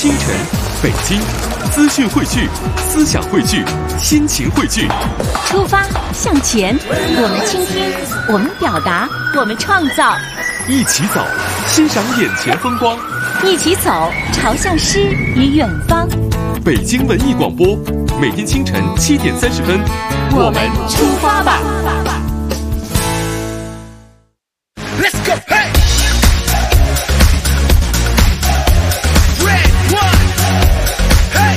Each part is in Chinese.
清晨，北京，资讯汇聚，思想汇聚，心情汇聚。 出发向前，我们倾听，我们表达，我们创造。 一起走，欣赏眼前风光。 一起走，朝向诗与远方。 北京文艺广播，每天清晨7点30分， 我们出发吧。 Let's go, hey! Hey,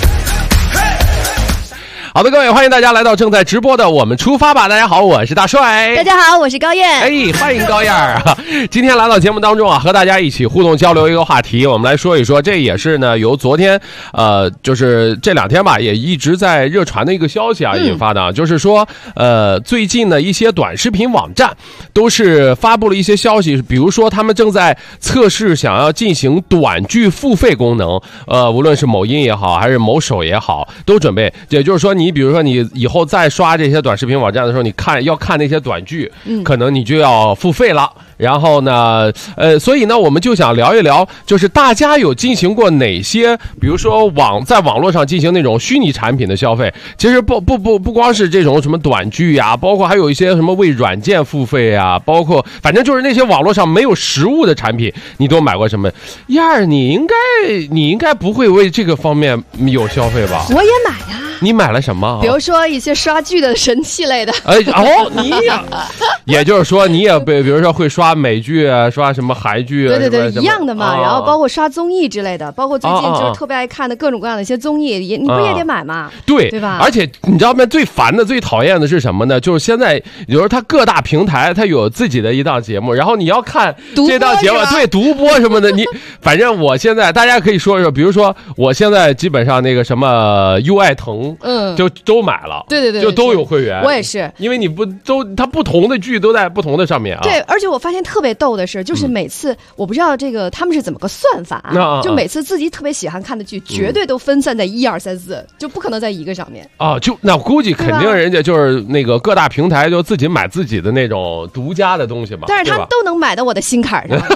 hey! 好的，各位，欢迎大家来到正在直播的我们出发吧。大家好，我是大帅。 大家好，我是高燕。 哎，欢迎高燕啊！今天来到节目当中啊，和大家一起互动交流一个话题，我们来说一说，这也是呢由昨天就是这2天吧，也一直在热传的一个消息啊引发的，就是说最近呢一些短视频网站都是发布了一些消息，比如说他们正在测试想要进行短剧付费功能，无论是某音也好，还是某手也好，都准备，也就是说你比如说你以后再刷这些短视频网站的时候，你要看那些短剧，可能你就要付费了。然后呢，所以呢，我们就想聊一聊，就是大家有进行过哪些，比如说在网络上进行那种虚拟产品的消费。其实不光是这种什么短剧呀，包括还有一些什么为软件付费啊，包括反正就是那些网络上没有实物的产品，你都买过什么？燕儿，你应该不会为这个方面有消费吧？ 我也买呀。 你买了什么？ 比如说一些刷剧的神器类的。 你呀，也就是说你也比如说会刷美剧啊，刷什么韩剧啊， 对，一样的嘛。然后包括刷综艺之类的，包括最近就是特别爱看的各种各样的一些综艺，你不也得买吗？对吧？ 而且你知道吗？最烦的、最讨厌的是什么呢？就是现在有时候它各大平台它有自己的一档节目，然后你要看这档节目，对，独播什么的，反正我现在大家可以说说，比如说我现在基本上那个什么优爱腾。就都买了， 对， 就都有会员。 我也是， 因为它不同的剧都在不同的上面啊。 对，而且我发现特别逗的是，就是每次我不知道这个他们是怎么个算法啊，就每次自己特别喜欢看的剧，绝对都分散在1、2、3、4，就不可能在一个上面啊。那估计肯定人家就是那个各大平台就自己买自己的那种独家的东西嘛。 但是他们都能买到我的心坎上。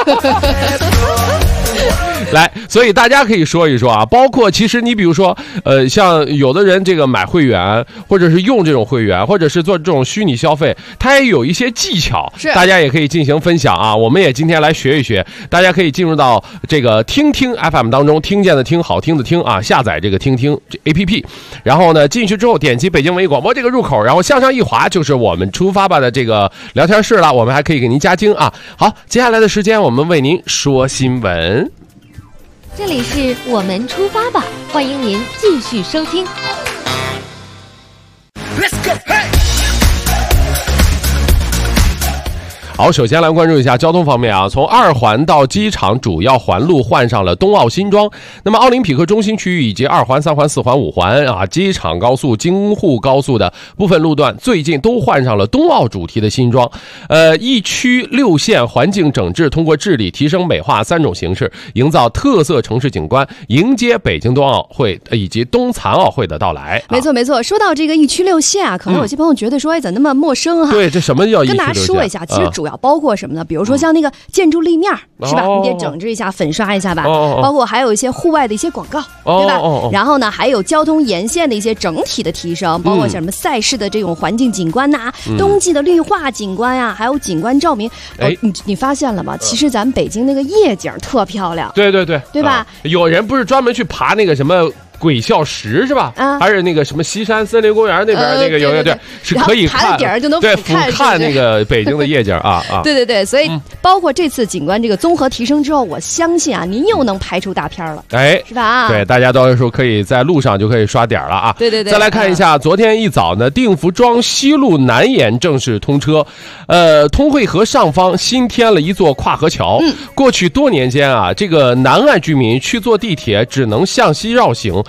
来，所以大家可以说一说啊，包括其实你比如说，像有的人这个买会员，或者是用这种会员，或者是做这种虚拟消费，它也有一些技巧，大家也可以进行分享啊。我们也今天来学一学，大家可以进入到这个听听 FM 当中，听见的听，好听的听啊，下载这个听听 APP， 然后呢进去之后点击北京文艺广播这个入口，然后向上一滑就是我们出发吧的这个聊天室了，我们还可以给您加精啊。好，接下来的时间我们为您说新闻。 这里是我们出发吧，欢迎您继续收听。 Let's go, hey! 好，首先来关注一下交通方面啊，从2环到机场主要环路换上了冬奥新装。那么奥林匹克中心区域以及2环、3环、4环、5环啊，机场高速、京沪高速的部分路段最近都换上了冬奥主题的新装。1区6线环境整治，通过治理、提升、美化3种形式，营造特色城市景观，迎接北京冬奥会以及冬残奥会的到来。 没错，说到这个1区6线啊，可能有些朋友觉得说，怎么那么陌生哈？ 对，这什么叫1区6线？ 跟大家说一下，其实主要包括什么呢？比如说像那个建筑立面，是吧？你得整治一下、粉刷一下吧。包括还有一些户外的一些广告，对吧？然后呢，还有交通沿线的一些整体的提升，包括像什么赛事的这种环境景观呐、冬季的绿化景观啊，还有景观照明。你发现了吗？其实咱们北京那个夜景特漂亮。对吧？ 有人不是专门去爬那个什么鬼笑石是吧？还是那个什么西山森林公园那边那个有对，是可以看点就能俯瞰那个北京的夜景啊。 对，所以包括这次景观这个综合提升之后，我相信啊，您又能拍出大片了，是吧？对， 大家到时候可以在路上就可以刷点了啊。 对。 再来看一下，昨天一早呢，定福庄西路南延正式通车，通惠河上方新添了一座跨河桥。过去多年间啊，这个南岸居民去坐地铁只能向西绕行，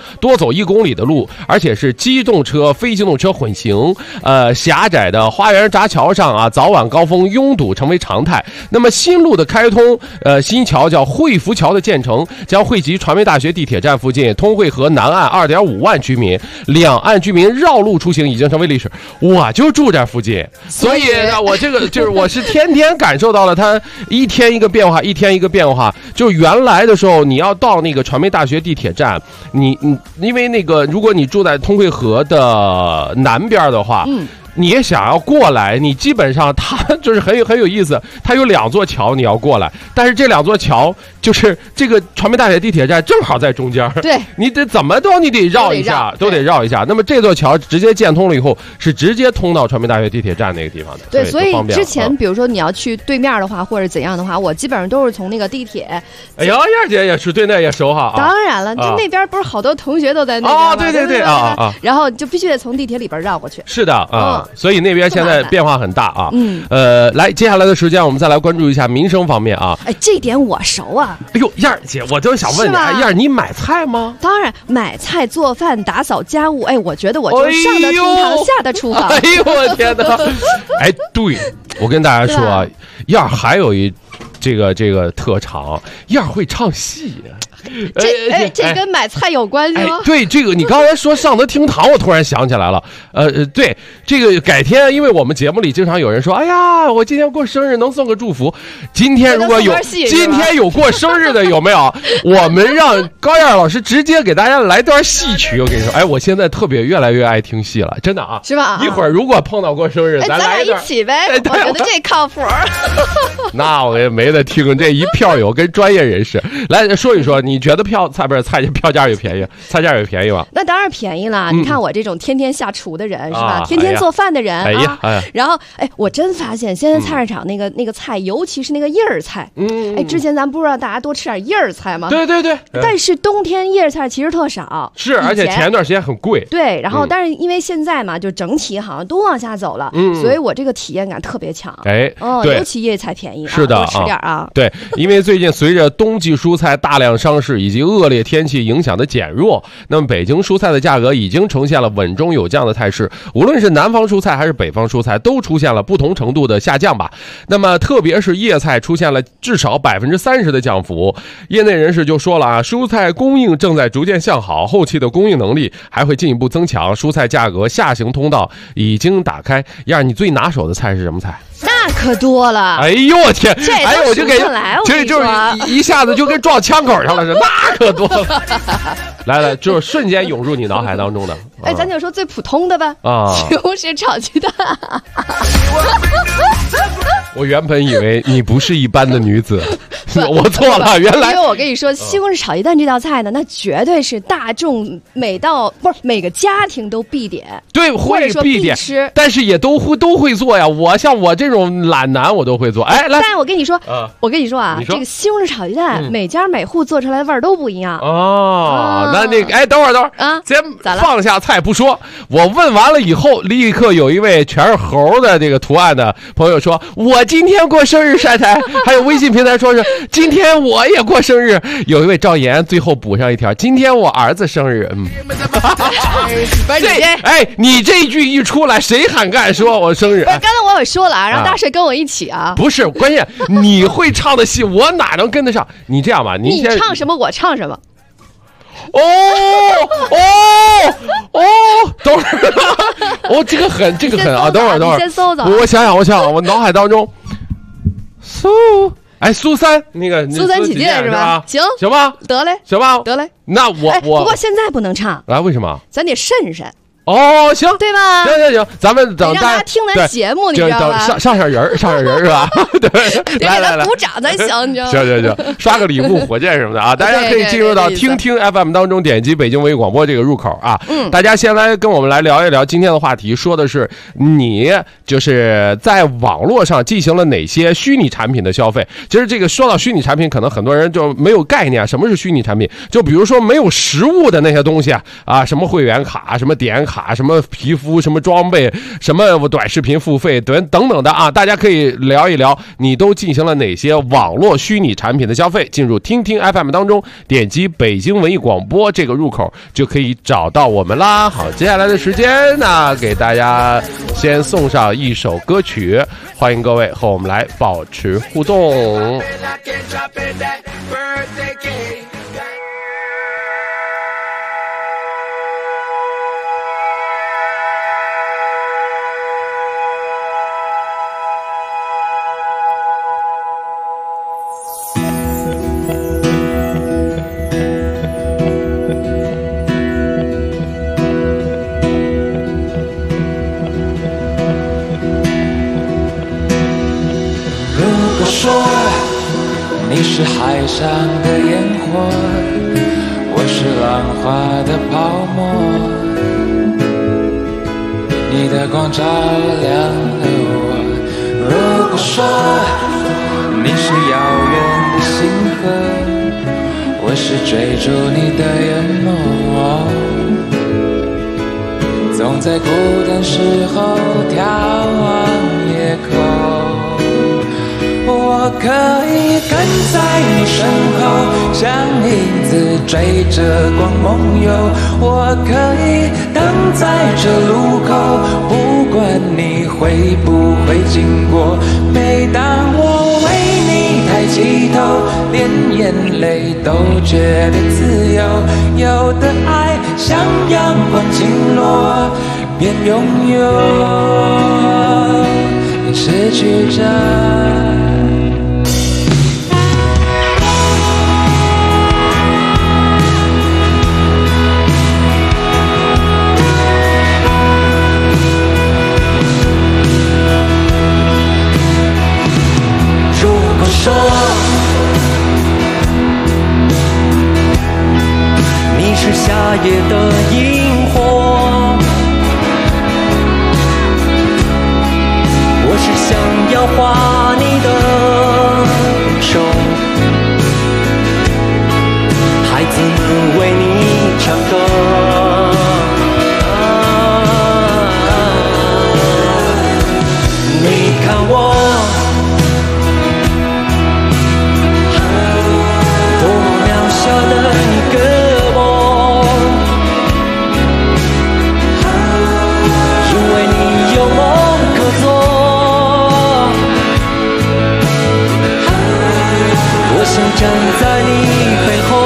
多走1公里的路，而且是机动车、非机动车混行。狭窄的花园闸桥上啊，早晚高峰拥堵成为常态。那么新路的开通，新桥叫汇福桥的建成，将惠及传媒大学地铁站附近通惠河南岸2.5万居民，两岸居民绕路出行已经成为历史。我就住这附近，所以呢，我这个就是我是天天感受到了它一天一个变化，一天一个变化。就原来的时候，你要到那个传媒大学地铁站，你因为那个如果你住在通惠河的南边的话，你也想要过来，你基本上它就是很有意思，它有2座桥你要过来，但是这2座桥就是这个传媒大学地铁站正好在中间， 对， 你得怎么都你得绕一下，都得绕一下。那么这座桥直接建通了以后，是直接通到传媒大学地铁站那个地方的。 对，所以之前比如说你要去对面的话，或者怎样的话，我基本上都是从那个地铁。 哎呀，燕姐也是对那也熟哈。 当然了，就那边不是好多同学都在那边吗？ 对啊， 然后就必须得从地铁里边绕过去。 是的啊。所以那边现在变化很大啊。来，接下来的时间我们再来关注一下民生方面啊。 哎，这点我熟啊。 哎呦，燕儿姐，我就想问你，燕儿，你买菜吗？ 当然，买菜、做饭、打扫家务。哎，我觉得我就是上得厅堂，下得厨房。 哎呦，我天哪！哎，对，我跟大家说啊，燕儿还有这个特长，燕儿会唱戏。 这跟买菜有关系吗？ 对，这个你刚才说上得厅堂，我突然想起来了。对，这个改天，因为我们节目里经常有人说，哎呀，我今天过生日能送个祝福。今天如果有过生日的有没有？我们让高燕老师直接给大家来段戏曲。我跟你说，哎，我现在越来越爱听戏了，真的啊， 是吧？ 一会儿如果碰到过生日，咱来一起呗。我觉得这靠谱。 那我也没得听，这一票友跟专业人士来说一说，你觉得票价有便宜，菜价有便宜吗？ 那当然便宜了。你看我这种天天下厨的人是吧？天天做饭的人啊。然后我真发现现在菜市场那个菜，尤其是那个叶儿菜，之前咱不是让大家多吃点叶儿菜吗？ 对。 但是冬天叶儿菜其实特少， 是，而且前段时间很贵。 对，然后但是因为现在嘛，就整体好像都往下走了，所以我这个体验感特别强。 对， 尤其叶菜便宜， 是的， 多吃点啊。 对，因为最近随着冬季蔬菜大量上市以及恶劣天气影响的减弱，那么北京蔬菜的价格已经呈现了稳中有降的态势。无论是南方蔬菜还是北方蔬菜，都出现了不同程度的下降吧。那么特别是叶菜出现了至少30%的降幅。业内人士就说了啊，蔬菜供应正在逐渐向好，后期的供应能力还会进一步增强，蔬菜价格下行通道已经打开。燕儿，你最拿手的菜是什么菜？ 那可多了。 哎呦我天！ 哎， 我就给就是一下子就跟撞枪口上了似的，那可多了。来，就是瞬间涌入你脑海当中的。 哎，咱就说最普通的吧。西红柿炒鸡蛋。 我原本以为你不是一般的女子，我错了，原来。 因为我跟你说，西红柿炒鸡蛋这道菜呢，那绝对是大众每个家庭都必点， 对，会必点吃， 但是也都会做呀。像我这种懒男，我都会做。哎，来， 但我跟你说，啊，这个西红柿炒鸡蛋，每家每户做出来的味儿都不一样。 那哎，等会儿啊，先放下菜不说，我问完了以后，立刻有一位全是猴的这个图案的朋友说，我今天过生日晒台，还有微信平台说是今天我也过生日，有一位赵岩最后补上一条，今天我儿子生日。你这句一出来，谁喊干说我生日？ 不是，刚才我也说了啊，让大帅跟我一起啊。 不是，关键你会唱的戏，我哪能跟得上？你这样吧， 你唱什么我唱什么。 等会儿，这个很啊，等会儿， 你先搜搜。 我想想，我脑海当中，苏三那个苏三起见是吧？行吧， 得嘞， 行吧， 得嘞。 那我不过现在不能唱啊，为什么？ 咱得慎慎。 行， 对吧？ 行，咱们等让大家听咱节目，你知道吧？ 上人是吧？对，来， 鼓掌才行，你知道吗？ 行，刷个礼物、火箭什么的啊！大家可以进入到听 FM 当中，点击北京文艺广播这个入口啊。大家先来跟我们来聊一聊今天的话题，说的是你就是在网络上进行了哪些虚拟产品的消费。其实这个说到虚拟产品，可能很多人就没有概念，什么是虚拟产品？就比如说没有实物的那些东西啊，什么会员卡、什么点卡。 卡、什么皮肤、什么装备、什么短视频付费等等的啊，大家可以聊一聊，你都进行了哪些网络虚拟产品的消费？进入听听 FM 当中，点击北京文艺广播这个入口就可以找到我们啦。好，接下来的时间呢，给大家先送上一首歌曲，欢迎各位和我们来保持互动。 你是海上的烟火，我是浪花的泡沫，你的光照亮了我。如果说你是遥远的星河，我是追逐你的眼眸，总在孤单时候眺望夜空。我可以跟在你身后，像影子追着光梦游。我可以等在这路口，不管你会不会经过。每当我为你抬起头，连眼泪都觉得自由。有的爱像阳光倾落，便拥有，失去着。说你是夏夜的萤火，我是想要画你的手，孩子们为你唱歌，你看我站在你背后，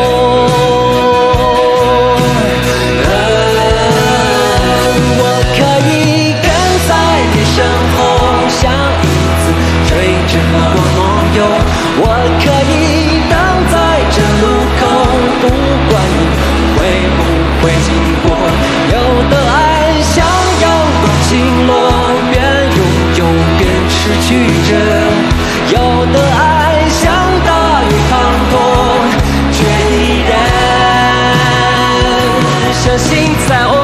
我可以跟在你身后，像影子追着光梦游。我可以等在这路口，不管你会不会经过。有的爱像阳光倾落，边拥有边失去着。有的爱像大雨滂沱，却依然相信在我，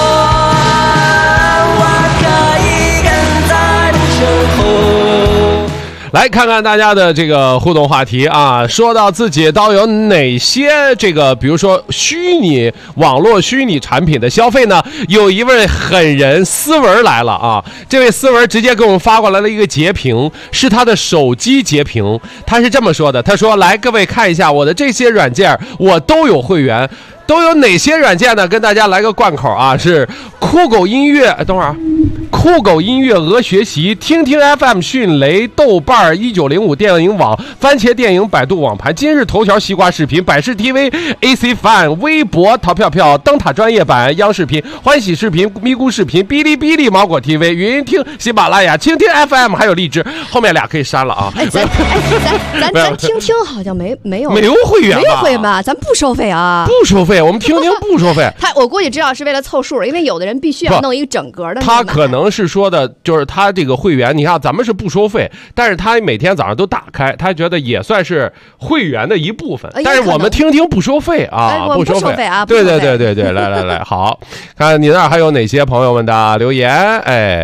我可以跟在你身后。 来看看大家的这个互动话题啊，说到自己都有哪些这个，比如说网络虚拟产品的消费呢？有一位狠人思文来了啊，这位思文直接给我们发过来了一个截屏，是他的手机截屏，他是这么说的，他说：来各位看一下我的这些软件，我都有会员。都有哪些软件呢？跟大家来个贯口啊，是酷狗音乐，等会儿，酷狗音乐、鹅学习、听听 FM、迅雷、豆瓣、1905电影网、番茄电影、百度网盘、今日头条、西瓜视频、百视 TV、AC Fan、微博、淘票票、灯塔专业版、央视频、欢喜视频、咪咕视频、哔哩哔哩、芒果 TV、云听、喜马拉雅、蜻蜓 FM， 还有荔枝，后面俩可以删了啊。 咱听听好像没有会员吧？ 没有会员吧？咱不收费啊， 不收费。我们听听不收费， 我估计知道是为了凑数，因为有的人必须要弄一个整格的。 他可能是说的，就是他这个会员，你看咱们是不收费，但是他每天早上都打开，他觉得也算是会员的一部分。但是我们听听不收费啊， 不收费啊。 对，来，好，看你那儿还有哪些朋友们的留言？哎。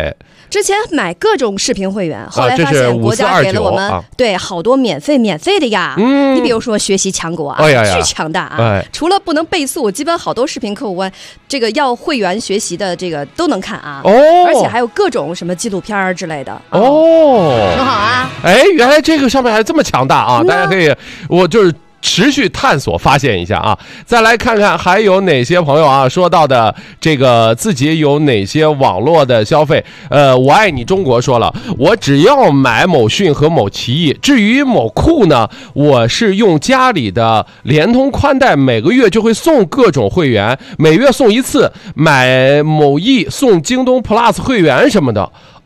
之前买各种视频会员，后来发这是现国家给了我们、 5429 对好多免费的呀。你比如说学习强国啊，巨强大啊！除了不能背诵，基本好多视频课我这个要会员学习的这个都能看啊。而且还有各种什么纪录片之类的。很好啊。 哎，原来这个上面还这么强大啊！大家可以，我就是持续探索发现一下啊。再来看看还有哪些朋友啊说到的这个自己有哪些网络的消费。我爱你中国说了，我只要买某讯和某奇异，至于某酷呢，我是用家里的联通宽带，每个月就会送各种会员，每月送一次，买某易送京东 Plus 会员什么的。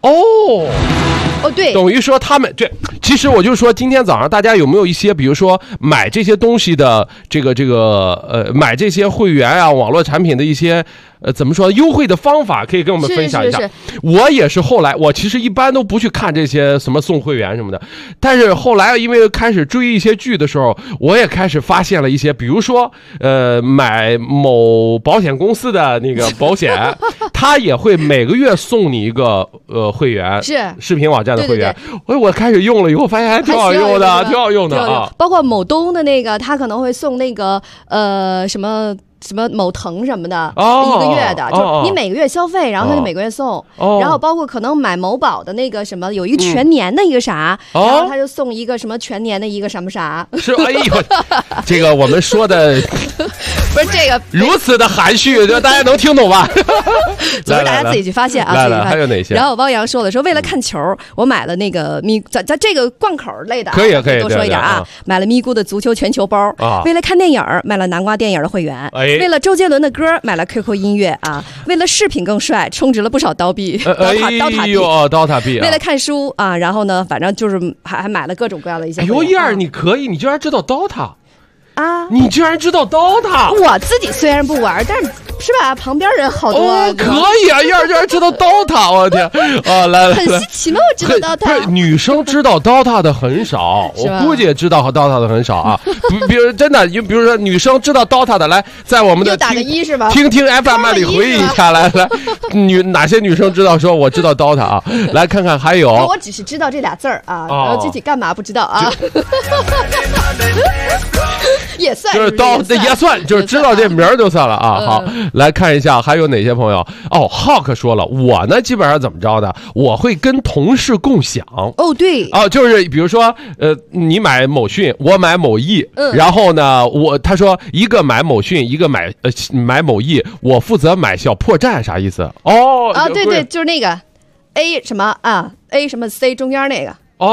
对，等于说他们这，其实我就说，今天早上大家有没有一些，比如说买这些东西的这个买这些会员啊，网络产品的一些怎么说优惠的方法，可以跟我们分享一下。我也是后来，我其实一般都不去看这些什么送会员什么的，但是后来因为开始追一些剧的时候，我也开始发现了一些，比如说买某保险公司的那个保险，他也会每个月送你一个会员，是视频网站的会员。我开始用了以后，发现还挺好用的，挺好用的啊。 包括某东的那个，他可能会送那个什么某腾什么的，一个月的，就你每个月消费，然后他就每个月送，然后包括可能买某宝的那个什么，有一个全年的一个啥，然后他就送一个什么全年的一个什么啥。 是，哎呦，这个我们说的不是这个如此的含蓄，就大家能听懂吧？ 所以大家自己去发现啊。 来，还有哪些？ 然后汪洋说了，说为了看球，我买了那个咱这个贯口类的， 可以多说一点啊。买了咪咕的足球全球包，为了看电影买了南瓜电影的会员。为了周杰伦的歌买了 QQ 音乐啊，为了视频更帅充值了不少刀币，刀塔币。为了看书啊，然后呢，反正就是还买了各种各样的一些。 哎呦，燕儿，你可以，你居然知道刀塔啊！你居然知道刀塔？ 我自己虽然不玩，但是吧，旁边人好多。 可以啊，燕儿居然知道刀塔，我天啊！来， 很稀奇吗？我知道刀塔。 不是女生知道刀塔的很少，我估计也知道和刀塔的很少啊。比如真的，比如说女生知道刀塔的，来在我们的打个1是吧？ 听 FM 里回忆一下，来，哪些女生知道说我知道刀塔啊？来看看还有。 我只是知道这俩字儿啊，然后具体干嘛不知道啊。也算就是刀也算，就是知道这名儿就算了啊。好，来看一下还有哪些朋友。Hawk 说了，我呢基本上怎么着的，我会跟同事共享。 对就是比如说你买某讯，我买某易，然后呢他说一个买某讯，一个买某易，我负责买小破站，啥意思？ 对，就是那个 A 什么啊 A 什么 C 中间那个。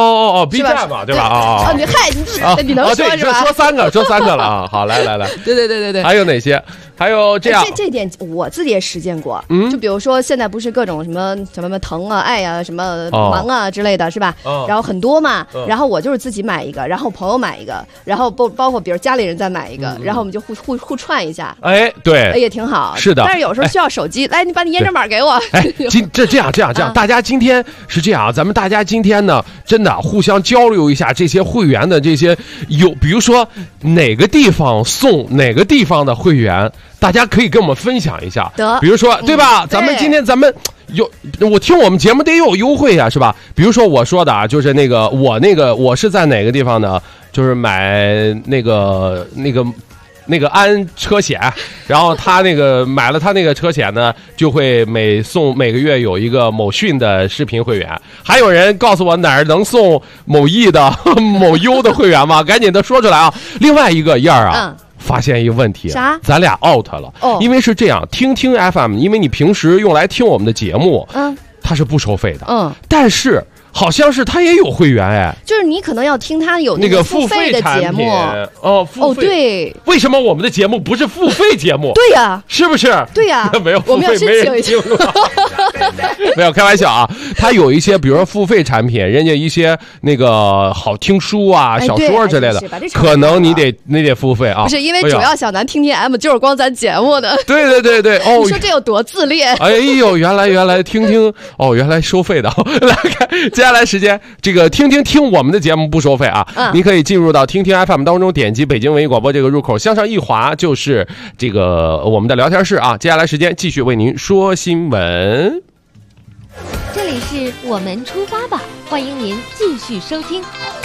B 站嘛，对吧？ 你能说是吧？ 说三个了啊！好，来， 对， 还有哪些？还有这样， 这点我自己也实践过。就比如说现在不是各种什么疼啊、爱啊、什么忙啊之类的，是吧？然后很多嘛，然后我就是自己买一个，然后朋友买一个，然后包括比如家里人再买一个，然后我们就互串一下。 对， 也挺好。 是的， 但是有时候需要手机，来，你把你验证码给我。 这样，大家今天是这样，咱们大家今天呢，真的互相交流一下这些会员的这些比如说哪个地方送哪个地方的会员，大家可以跟我们分享一下。比如说对吧？咱们今天我听我们节目得有优惠啊，是吧？比如说我说的啊，就是我是在哪个地方呢？就是买那个安车险，然后他那个买了他那个车险呢，就会每个月有一个某讯的视频会员。还有人告诉我哪儿能送某易的某优的会员吗？赶紧的说出来啊！另外一个燕儿啊。发现一个问题， 啥？ 咱俩 out 了。因为是这样，听 FM， 因为你平时用来听我们的节目，它是不收费的，但是好像是他也有会员就是你可能要听他有那个付费的节目付费对， 为什么我们的节目不是付费节目？ 对呀， 是不是？ 对呀， 没有付费，没人听。没有开玩笑啊，他有一些比如说付费产品，人家一些那个好听书啊、小说之类的，可能你得付费啊。 不是因为主要小南听 M 就是光咱节目的。 对， 你说这有多自恋？ 哎呦，原来听原来收费的。来看接下来时间，这个听我们的节目不收费啊，你可以进入到听 FM 当中，点击北京文艺广播这个入口，向上一滑就是这个我们的聊天室啊。接下来时间继续为您说新闻。 这里是我们出发吧，欢迎您继续收听。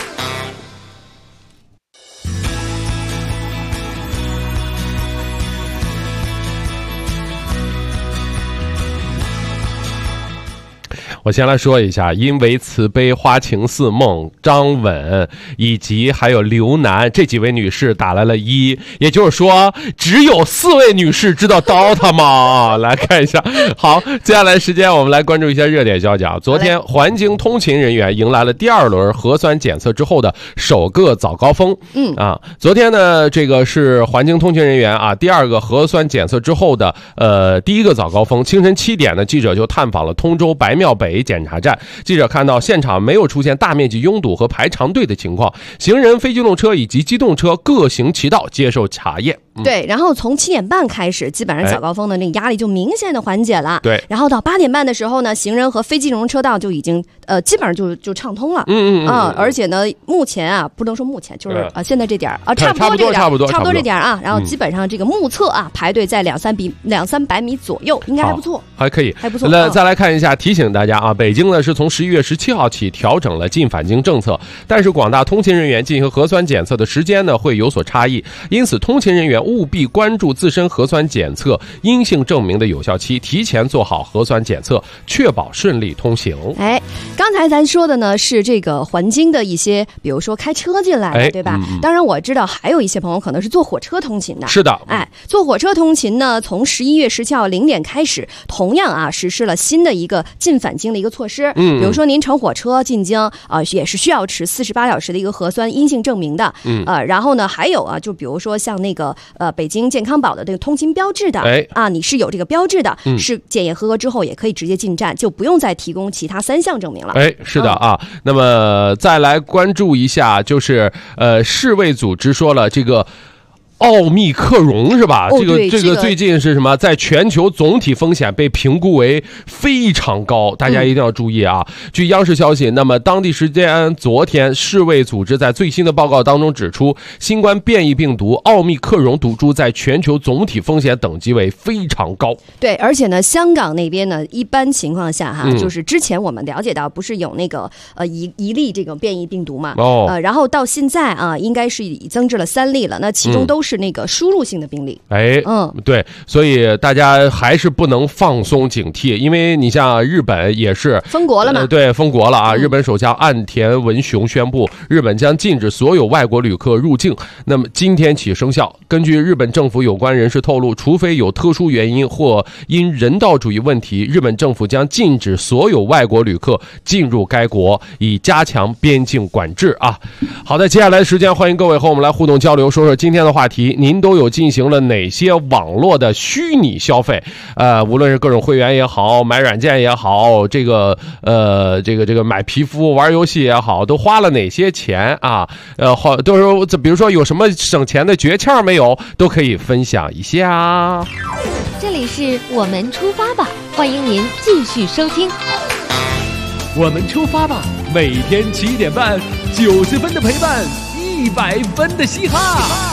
我先来说一下，因为慈悲花情似梦，张吻以及还有刘楠这几位女士打来了1，也就是说只有4位女士知道 DOTA 吗？来看一下。好，接下来时间我们来关注一下热点消息啊。昨天环京通勤人员迎来了第2轮核酸检测之后的首个早高峰。昨天呢，这个是环京通勤人员啊第2个核酸检测之后的第1个早高峰。清晨7点呢，记者就探访了通州白庙北检查站，记者看到现场没有出现大面积拥堵和排长队的情况，行人、非机动车以及机动车各行其道接受查验。 对，然后从7点半开始，基本上早高峰的那个压力就明显的缓解了。 对， 然后到8点半的时候呢，行人和非机动车道就已经基本上就畅通了。而且呢，目前啊，不能说目前，就是现在这点差不多这点啊，然后基本上这个目测啊，排队在200-300米左右，应该还不错， 还可以， 还不错。 那再来看一下，提醒大家啊，北京呢是从11月17号起调整了进返京政策，但是广大通勤人员进行核酸检测的时间呢会有所差异，因此通勤人员务必关注自身核酸检测阴性证明的有效期，提前做好核酸检测，确保顺利通行。 刚才咱说的呢是这个环京的一些，比如说开车进来的，对吧？当然我知道还有一些朋友可能是坐火车通勤的。是的，坐火车通勤呢，从11月17号0点开始，同样啊实施了新的一个进返京的一个措施。比如说您乘火车进京也是需要持48小时的一个核酸阴性证明的。然后呢还有啊，就比如说像那个北京健康宝的这个通勤标志的，你是有这个标志的，是检验合格之后也可以直接进站，就不用再提供其他3项证明了。 是的啊。那么再来关注一下，就是世卫组织说了这个奥密克戎是吧？这个最近是什么？在全球总体风险被评估为非常高，大家一定要注意啊！据央视消息，那么当地时间昨天，世卫组织在最新的报告当中指出，新冠变异病毒奥密克戎毒株在全球总体风险等级为非常高。 对，而且呢，香港那边呢，一般情况下哈，就是之前我们了解到，不是有那个一例这个变异病毒嘛？然后到现在啊，应该是已增至了3例了，那其中都是那个输入性的病例。 对，所以大家还是不能放松警惕，因为你像日本也是封国了嘛？ 对，封国了啊！日本首相岸田文雄宣布，日本将禁止所有外国旅客入境，那么今天起生效。根据日本政府有关人士透露，除非有特殊原因或因人道主义问题，日本政府将禁止所有外国旅客进入该国，以加强边境管制啊。好的，接下来时间欢迎各位和我们来互动交流，说说今天的话题，您都有进行了哪些网络的虚拟消费？无论是各种会员也好，买软件也好，这个买皮肤、玩游戏也好，都花了哪些钱啊？都是比如说有什么省钱的诀窍没有，都可以分享一下。 这里是我们出发吧，欢迎您继续收听。 我们出发吧，每天7点半，90分的陪伴，100分的嘻哈。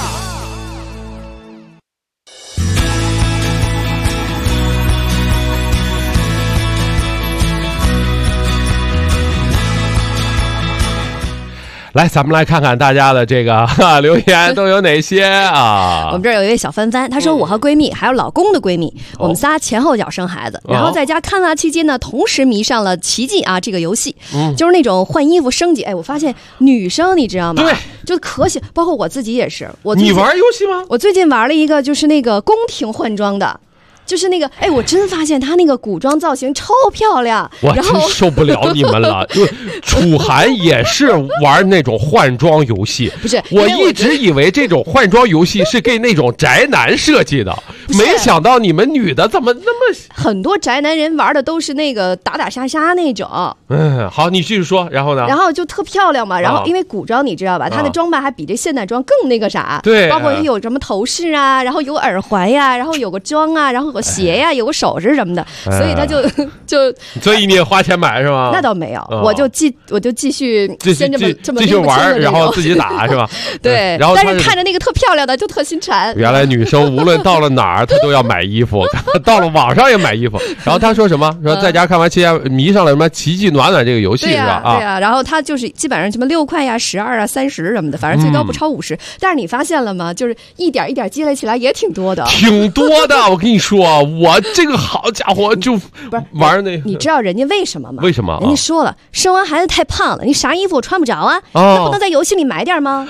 来，咱们来看看大家的这个留言都有哪些啊？ 我们这儿有一位小帆帆，她说我和闺蜜还有老公的闺蜜，我们仨前后脚生孩子，然后在家看娃期间呢，同时迷上了奇迹啊这个游戏，就是那种换衣服升级。我发现女生你知道吗？对，就可喜，包括我自己也是。 你玩游戏吗？ 我最近玩了一个，就是那个宫廷换装的。就是那个，我真发现他那个古装造型超漂亮， 我真受不了你们了。楚涵也是玩那种换装游戏， 不是？ 我一直以为这种换装游戏是给那种宅男设计的，没想到你们女的怎么那么…… 很多宅男人玩的都是那个打打杀杀那种。 好，你继续说，然后呢？ 然后就特漂亮嘛，然后因为古装你知道吧，它的装扮还比这现代装更那个啥， 对， 包括有什么头饰啊，然后有耳环呀，然后有个妆啊，然后有个鞋呀，有个首饰什么的，所以他就所以你也花钱买是吗？ 那倒没有，我就继续先这么继续玩，然后自己打是吧？ 对， 然后但是看着那个特漂亮的就特心馋。 原来女生无论到了哪儿他都要买衣服，到了网上也买衣服。然后他说什么？说在家看完期间迷上了什么奇迹暖暖这个游戏是吧？ 对呀。然后他就是基本上什么6块呀、12啊、30什么的，反正最高不超50。但是你发现了吗？就是一点一点积累起来也挺多的， 挺多的。我跟你说，我这个好家伙就不是玩那。 你知道人家为什么吗？ 为什么？ 人家说了，生完孩子太胖了，你啥衣服我穿不着啊，那不能在游戏里买点吗？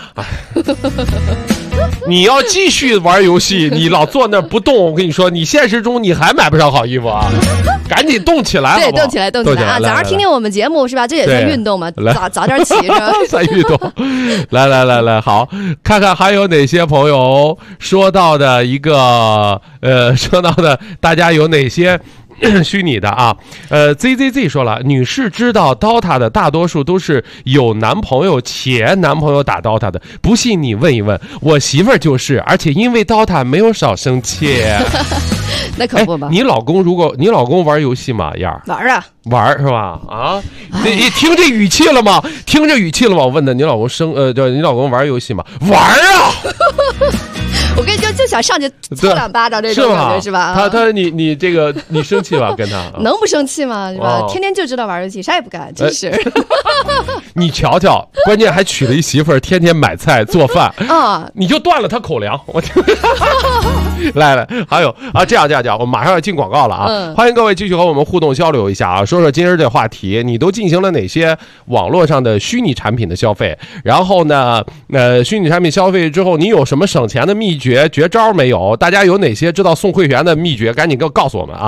你要继续玩游戏，你老坐那不动，我跟你说，你现实中你还买不上好衣服啊！赶紧动起来， 对，动起来啊！早上听听我们节目是吧？这也算运动嘛，早点起是吧？ 算运动。来，好，看看还有哪些朋友说到的大家有哪些虚拟的啊？ZZZ 说了，女士知道 DOTA 的大多数都是有男朋友且男朋友打 DOTA 的，不信你问一问，我媳妇儿就是，而且因为 DOTA 没有少生气。 那可不吧？ 你老公玩游戏吗？燕儿玩是吧？啊，你听这语气了吗？我问的，你老公你老公玩游戏吗？玩啊！ 我跟你说，就想上去搓2巴掌这种感觉是吧？ 你这个你生气吧？跟他能不生气吗？是吧？天天就知道玩游戏，啥也不干，真是。 你瞧瞧，关键还娶了一媳妇儿，天天买菜做饭啊，你就断了他口粮。我来，还有啊，这样，我马上要进广告了啊！欢迎各位继续和我们互动交流一下啊，说说今儿这话题，你都进行了哪些网络上的虚拟产品的消费？然后呢，虚拟产品消费之后，你有什么省钱的秘诀、绝招没有？大家有哪些知道送会员的秘诀？赶紧告诉我们啊！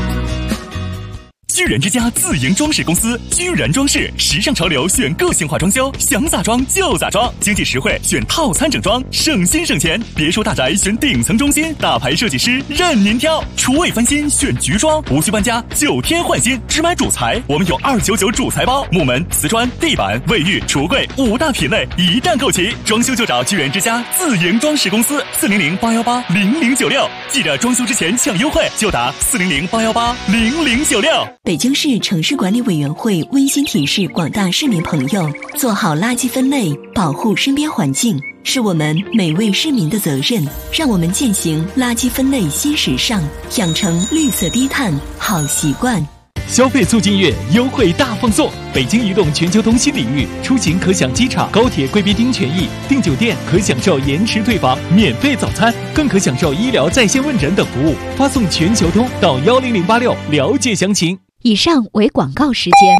居然之家自营装饰公司，居然装饰，时尚潮流选个性化装修，想咋装就咋装，经济实惠选套餐整装，省心省钱。别墅大宅选顶层中心，大牌设计师任您挑。厨卫翻新选橘装，无需搬家，9天换新，只买主材。我们有299主材包，木门、瓷砖、地板、卫浴、橱柜5大品类一旦购齐，装修就找居然之家自营装饰公司，400-818-0096。记得装修之前抢优惠，就打400-818-0096。 北京市城市管理委员会温馨提示广大市民朋友，做好垃圾分类，保护身边环境，是我们每位市民的责任。让我们践行垃圾分类新时尚，养成绿色低碳好习惯。 消费促进月优惠大放送，北京移动全球通新领域，出行可享机场、高铁贵宾厅权益，订酒店可享受延迟退房、免费早餐，更可享受医疗在线问诊等服务。发送全球通到10086了解详情。 以上为广告时间。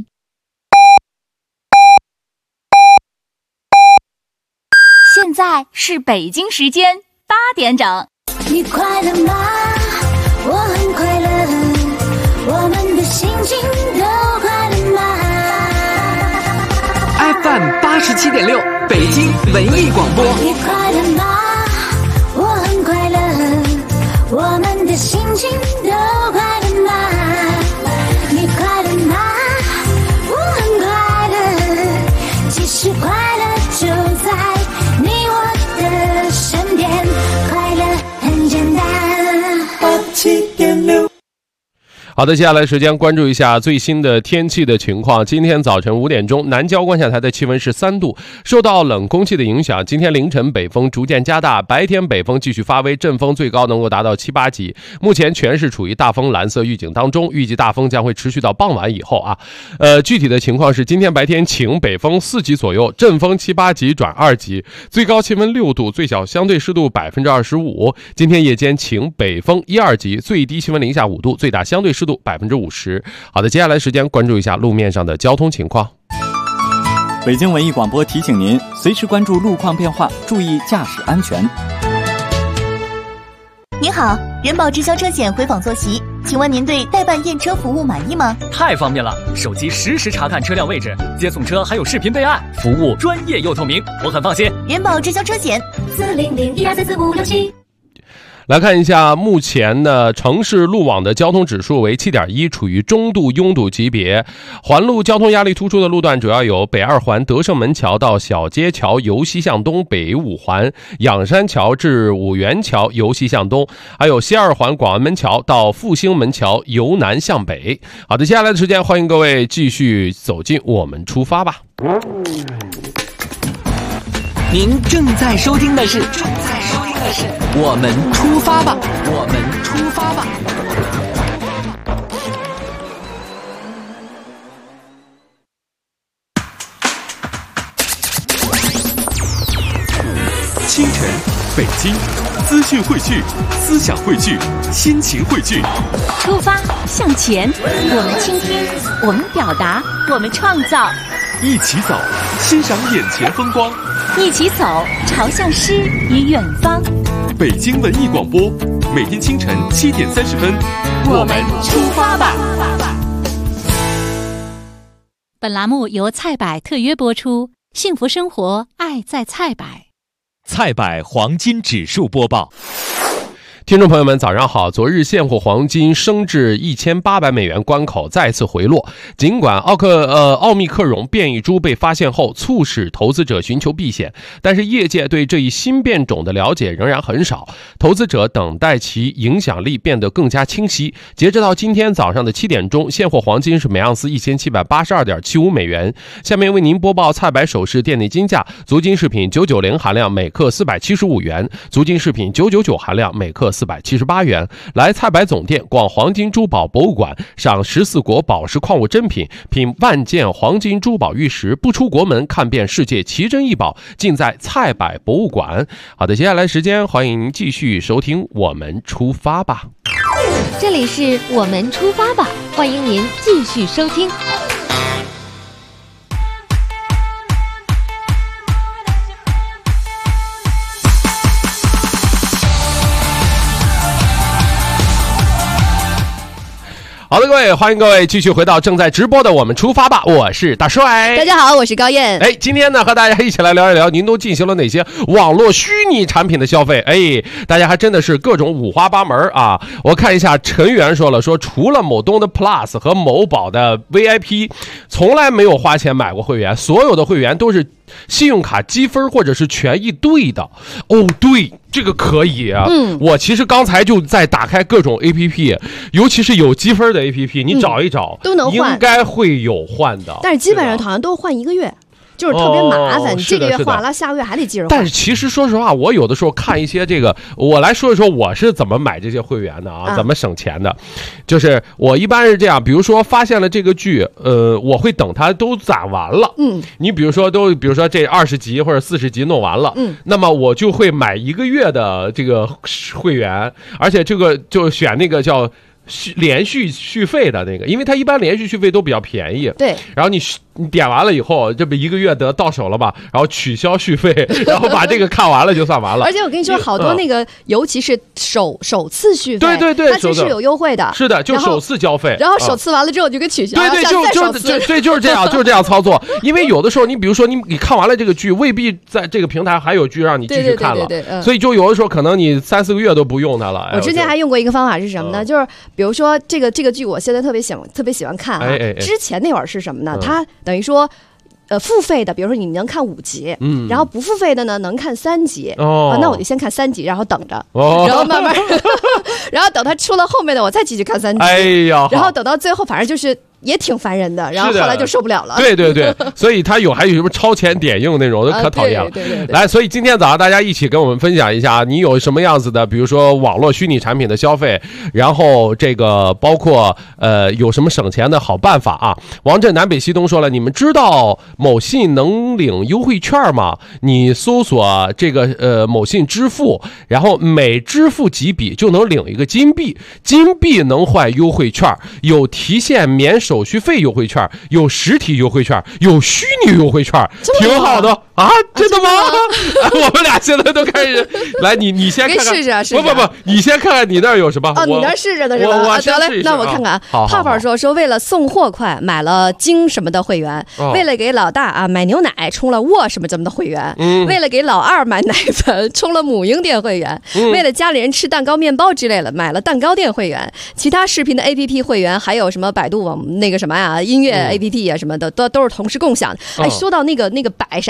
现在是北京时间8点整。 你快乐吗？我很快乐，我们的心情都快乐吗 ？FM 87.6，北京文艺广播。 你快乐吗？我很快乐，我们的心情都快乐吗？你快乐吗？我很快乐，其实快乐就在你我的身边，快乐很简单。87.6。 好的，接下来时间关注一下最新的天气的情况。今天早晨5点钟，南郊观夏台的气温是3度，受到冷空气的影响，今天凌晨北风逐渐加大，白天北风继续发威，阵风最高能够达到7、8级。目前全市处于大风蓝色预警当中，预计大风将会持续到傍晚以后啊。具体的情况是，今天白天晴，北风4级左右，阵风7、8级转2级，最高气温6度，最小相对湿度25%。今天夜间晴，北风1、2级，最低气温零下5度，最大相对湿度50%。好的，接下来时间关注一下路面上的交通情况。 北京文艺广播提醒您，随时关注路况变化，注意驾驶安全。 您好，人保直销车险回访坐席，请问您对代办验车服务满意吗？ 太方便了，手机实时查看车辆位置，接送车还有视频备案，服务专业又透明，我很放心。 人保直销车险400-1244567。 来看一下目前呢城市路网的交通指数为 7.1， 处于中度拥堵级别。环路交通压力突出的路段主要有北2环德胜门桥到小街桥由西向东，北5环仰山桥至五元桥由西向东，还有西2环广安门桥到复兴门桥由南向北。好的，接下来的时间欢迎各位继续走进我们出发吧。 您正在收听的是我们出发吧，我们出发吧。 清晨，北京，资讯汇聚，思想汇聚，心情汇聚。 出发向前，我们倾听，我们表达，我们创造。 一起走，欣赏眼前风光。 一起走，朝向诗与远方。 北京文艺广播，每天清晨7点30分， 我们出发吧。 本栏目由菜百特约播出，幸福生活，爱在菜百。 菜百黄金指数播报。 听众朋友们，早上好！昨日现货黄金升至1800美元关口，再次回落。尽管奥密克戎变异株被发现后，促使投资者寻求避险，但是业界对这一新变种的了解仍然很少，投资者等待其影响力变得更加清晰。截止到今天早上的7点钟，现货黄金是每盎司1782.75美元。下面为您播报菜百首饰店内金价：足金饰品990含量每克475元，足金饰品999含量每克478元。来菜百总店逛黄金珠宝博物馆，赏14国宝石矿物珍品，品万件黄金珠宝玉石，不出国门看遍世界奇珍异宝，尽在菜百博物馆。好的，接下来时间欢迎您继续收听我们出发吧。 这里是我们出发吧，欢迎您继续收听。 好的，各位，欢迎各位继续回到正在直播的我们出发吧，我是大帅。 大家好，我是高燕。 今天呢和大家一起来聊一聊您都进行了哪些网络虚拟产品的消费。大家还真的是各种五花八门啊。我看一下陈源说了，说除了某东的 Plus 和某宝的 VIP， 从来没有花钱买过会员，所有的会员都是信用卡积分或者是权益兑的。对，这个可以啊。我其实刚才就在打开各种 APP， 尤其是有积分的 APP， 你找一找， 都能换， 应该会有换的。 但是基本上好像都换1个月。就是特别麻烦，你这个月换了，下个月还得接着换。 但是其实说实话，我有的时候看一些这个，我来说一说我是怎么买这些会员的啊，怎么省钱的。就是我一般是这样，比如说发现了这个剧，我会等它都攒完了。你比如说这20集或者40集弄完了，那么我就会买1个月的这个会员，而且这个就选那个叫连续续费的那个，因为它一般连续续费都比较便宜。 对， 然后你点完了以后，这不1个月得到手了吧？然后取消续费，然后把这个看完了就算完了。 而且我跟你说，好多那个，尤其是首次续费， 对， 它其实有优惠的。 是的，就首次交费， 然后首次完了之后就给取消。 对，就是这样，就是这样操作。因为有的时候，你比如说你看完了这个剧，未必在这个平台还有剧让你继续看了，所以就有的时候可能你3-4个月都不用它了。 我之前还用过一个方法是什么呢？就是比如说这个剧，我现在特别喜欢看啊。之前那会儿是什么呢？它等于说。付费的，比如说你能看5集，然后不付费的呢能看3集，那我就先看3集，然后等着，然后慢慢，然后等它出了后面的，我再继续看3集，然后等到最后，反正就是也挺烦人的，然后后来就受不了了。 对，所以它还有什么超前点映那种，都可讨厌了。 对。 来，所以今天早上大家一起跟我们分享一下，你有什么样子的，比如说网络虚拟产品的消费，然后这个包括有什么省钱的好办法啊？王震南北西东说了，你们知道某信能领优惠券吗？你搜索这个某信支付，然后每支付几笔就能领一个金币，金币能换优惠券，有提现免手续费优惠券，有实体优惠券，有虚拟优惠券，挺好的啊！真的吗？我们俩现在都开始来，你先看看， 试试。 不，你先看看你那儿有什么？ 你那儿试着的是吧？ 我得嘞，那我看看。泡泡说为了送货快，买了京什么的会员；为了给老大买牛奶，充了沃什么的会员；为了给老二买奶粉，充了母婴店会员；为了家里人吃蛋糕、面包之类的，买了蛋糕店会员。其他视频的 APP 会员，还有什么百度网那个什么呀、音乐 APP 啊什么的，都是同时共享的。说到那个百啥的那个，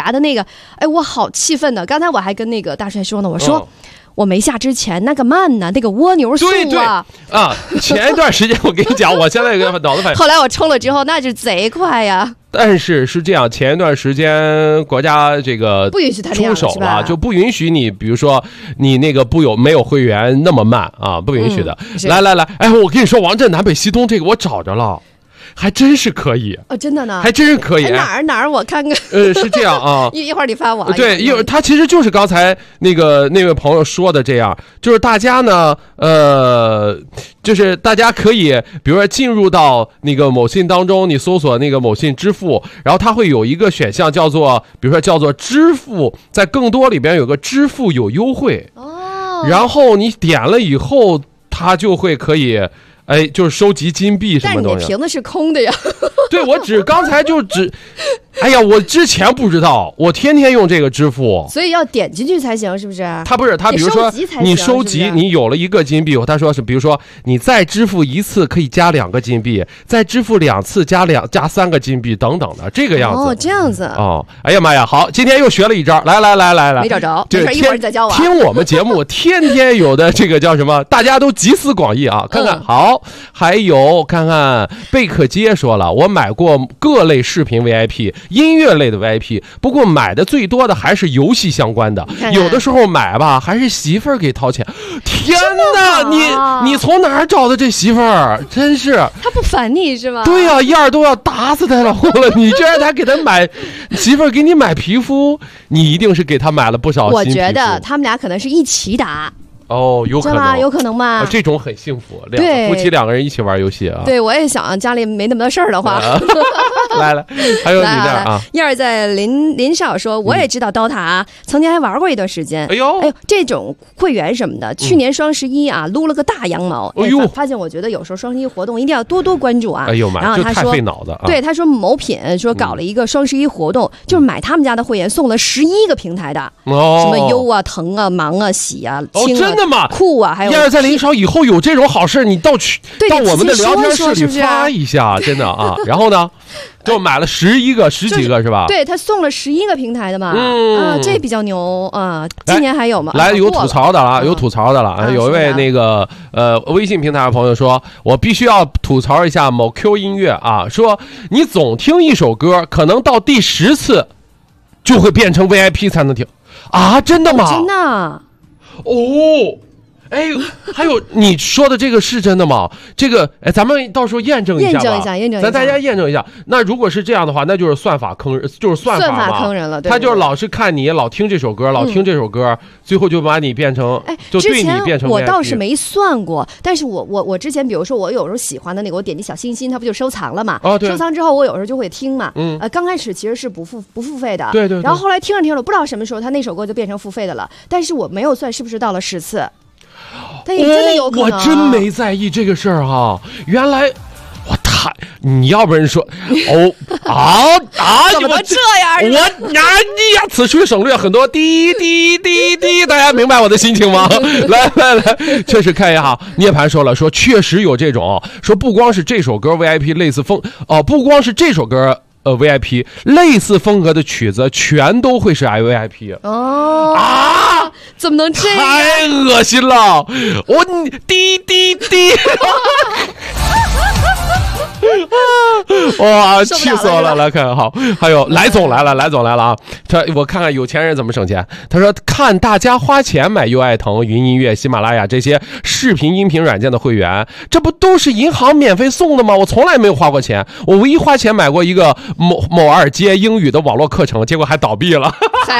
个，哎，我好气愤的。刚才我还跟那个大帅说呢，我说。我没下之前那个慢呢，那个蜗牛速啊！ 对啊，前一段时间我跟你讲，我现在有个脑子反应。 后来我冲了之后，那就贼快呀。 但是是这样，前一段时间国家这个不允许他出手了，就不允许你，比如说你那个没有会员那么慢啊，不允许的。来，哎，我跟你说，王震南北西东这个我找着了。还真是可以哦，真的呢， 还真是可以。 哪儿我看看。 是这样啊， 一会儿你发我。 对，一会儿他其实就是刚才那位朋友说的这样，就是大家呢，就是大家可以，比如说进入到那个某信当中，你搜索那个某信支付，然后它会有一个选项叫做支付，在更多里边有个支付有优惠哦，然后你点了以后，它就会可以。哎，就是收集金币什么东西。 但是你的瓶子是空的呀。 对，我刚才哎呀，我之前不知道，我天天用这个支付， 所以要点进去才行，是不是？ 他不是，他比如说你收集，你有了1个金币，他说是，比如说你再支付1次可以加2个金币，再支付2次加3个金币等等的这个样子。 哦，这样子。 哦，哎呀妈呀，好，今天又学了一招，来， 没找着，没事，一会儿你再教我。 听我们节目，天天有的这个叫什么？大家都集思广益啊，看看好，还有看看贝克街说了，我买过各类视频 VIP、音乐类的 VIP， 不过买的最多的还是游戏相关的。看看有的时候买吧，还是媳妇儿给掏钱。天哪，你从哪儿找的这媳妇儿？真是， 他不烦你是吗？ 对呀，一二都要打死他了。你居然还给他买，媳妇儿给你买皮肤，你一定是给他买了不少新皮肤。 我觉得他们俩可能是一起打。 哦，有可能， 有可能吗？ 这种很幸福，夫妻2个人一起玩游戏啊。 对，我也想家里没那么多事儿的话。 来，还有你那儿啊。 燕儿在林少说，我也知道 DOTA 啊，曾经还玩过一段时间。哎呦，这种会员什么的，去年双11啊，撸了个大羊毛。哎呦，发现我觉得有时候双11活动一定要多关注啊。 哎呦妈， 然后他说， 太费脑子。 对，他说某品说搞了一个双11活动，就是买他们家的会员送了11个平台的，什么优啊、腾啊、芒啊、喜啊、轻啊、 真的吗？ 酷啊，还有。 燕儿在林少以后有这种好事，你到我们的聊天室里发一下，真的啊。然后呢，就买了十几个是吧？ 对，他送了11个平台的嘛。这比较牛啊。今年还有吗？ 来，有吐槽的了，有吐槽的了。有一位那个微信平台的朋友说，我必须要吐槽一下某 Q 音乐啊，说你总听一首歌，可能到第10次就会变成 VIP 才能听啊？真的吗？ 真的。 哦。哎，还有你说的这个是真的吗？这个哎，咱们到时候验证一下吧，咱大家验证一下。那如果是这样的话，那就是算法坑人，就是算法坑人了。对， 他就是老是看你老听这首歌，老听这首歌，最后就把你变成，就对你变成。 我倒是没算过，但是我之前比如说我有时候喜欢的那个，我点击小星星，它不就收藏了嘛？ 哦，对。 收藏之后我有时候就会听嘛。刚开始其实是不付费的。 对。 然后后来听着，不知道什么时候他那首歌就变成付费的了，但是我没有算是不是到了10次。但也真的有可能， 我真没在意这个事儿哈。原来你要不然说怎么能这样？ 此处省略很多滴滴滴滴，大家明白我的心情吗？来，确实看一下。涅槃说了，说确实有这种，说不光是这首歌 VIP 类似不光是这首歌。VIP 类似风格的曲子全都会是 VIP 怎么能这样？ 太恶心了！滴滴滴！哇，气死我了！来看好，还有来总来了啊！我看看有钱人怎么省钱。他说看大家花钱买优爱腾、云音乐、喜马拉雅这些视频音频软件的会员，这不都是银行免费送的吗？我从来没有花过钱，我唯一花钱买过一个某二街英语的网络课程，结果还倒闭了。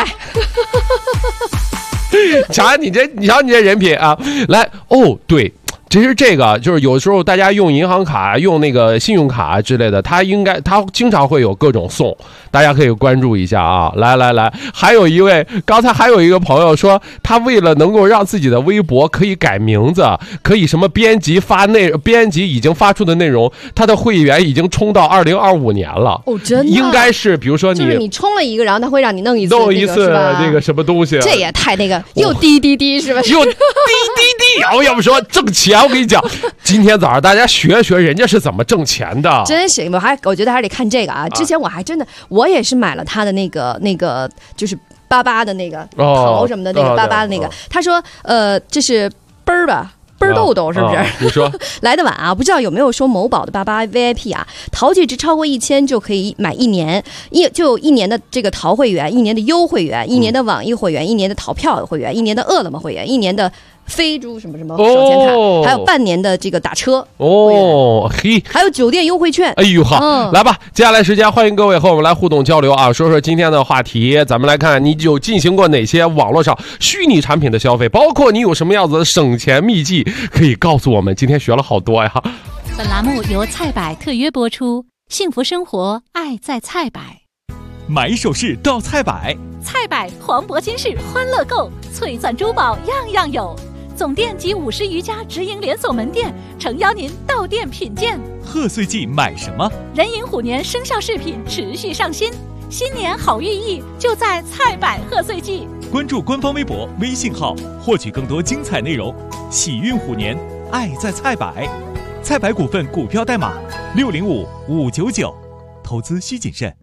瞧你这人品啊！来对。其实这个就是有时候大家用银行卡、用那个信用卡之类的，它经常会有各种送，大家可以关注一下啊！来，还有一位，刚才还有一个朋友说，他为了能够让自己的微博可以改名字，可以什么编辑已经发出的内容，他的会员已经冲到2025年了。 真的？ 应该是，比如说就是你充了一个，然后他会让你弄一次那个什么东西， 这也太那个又滴滴滴是吧？ 又滴滴滴，要不说挣钱。 来我跟你讲，今天早上大家学一学人家是怎么挣钱的。 真是，我觉得还得看这个啊。之前我还真的，我也是买了他的那个就是88的那个桃什么的那个88的那个。他说这是杯儿吧。倍儿豆豆是不是？ 你说来的晚啊，不知道有没有说某宝的88 VIP 啊，淘气值超过1000就可以买1年，就有1年的这个淘会员，1年的优会员，1年的网易会员，1年的淘票会员，1年的饿了么会员，1年的飞猪什么什么省钱卡，还有半年的这个打车嘿， 还有酒店优惠券。 哎呦好，来吧，接下来时间欢迎各位和我们来互动交流啊，说说今天的话题，咱们来看你有进行过哪些网络上虚拟产品的消费，包括你有什么样子的省钱秘籍可以告诉我们。今天学了好多呀。 本栏目由菜百特约播出，幸福生活，爱在菜百。 买首饰到菜百， 菜百黄铂金饰欢乐购，翠钻珠宝样样有。总店及50余家直营连锁门店，诚邀您到店品鉴。 贺岁季买什么？ 壬寅虎年生肖饰品持续上新，新年好寓意就在菜百贺岁季。 关注官方微博、微信号，获取更多精彩内容。喜运虎年，爱在菜百。菜百股份股票代码605599，投资需谨慎。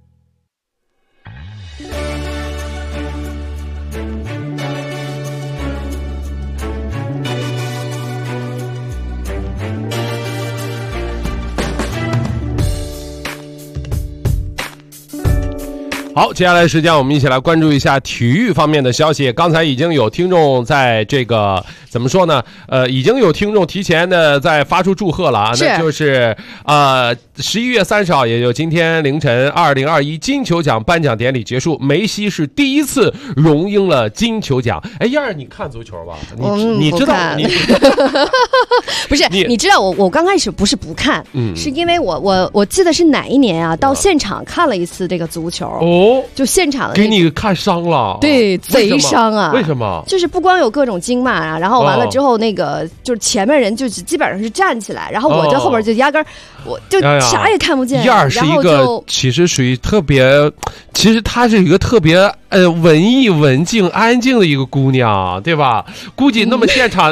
好，接下来时间我们一起来关注一下体育方面的消息。刚才已经有听众在这个怎么说呢？已经有听众提前的在发出祝贺了啊，那就是11月30号，也就今天凌晨，2021金球奖颁奖典礼结束，梅西是第一次荣膺了金球奖。哎，燕儿，你看足球吧？你知道？ 不是，你知道我刚开始不是不看，是因为我记得是哪一年啊？到现场看了一次这个足球。就现场的给你看伤了， 对，贼伤啊！ 为什么？ 就是不光有各种经骂啊，然后完了之后，那个就是前面人就基本上是站起来，然后我在后边就压根我就啥也看不见。 燕儿是一个其实属于特别，其实她是一个特别文艺、文静、安静的一个姑娘，对吧？估计那么现场。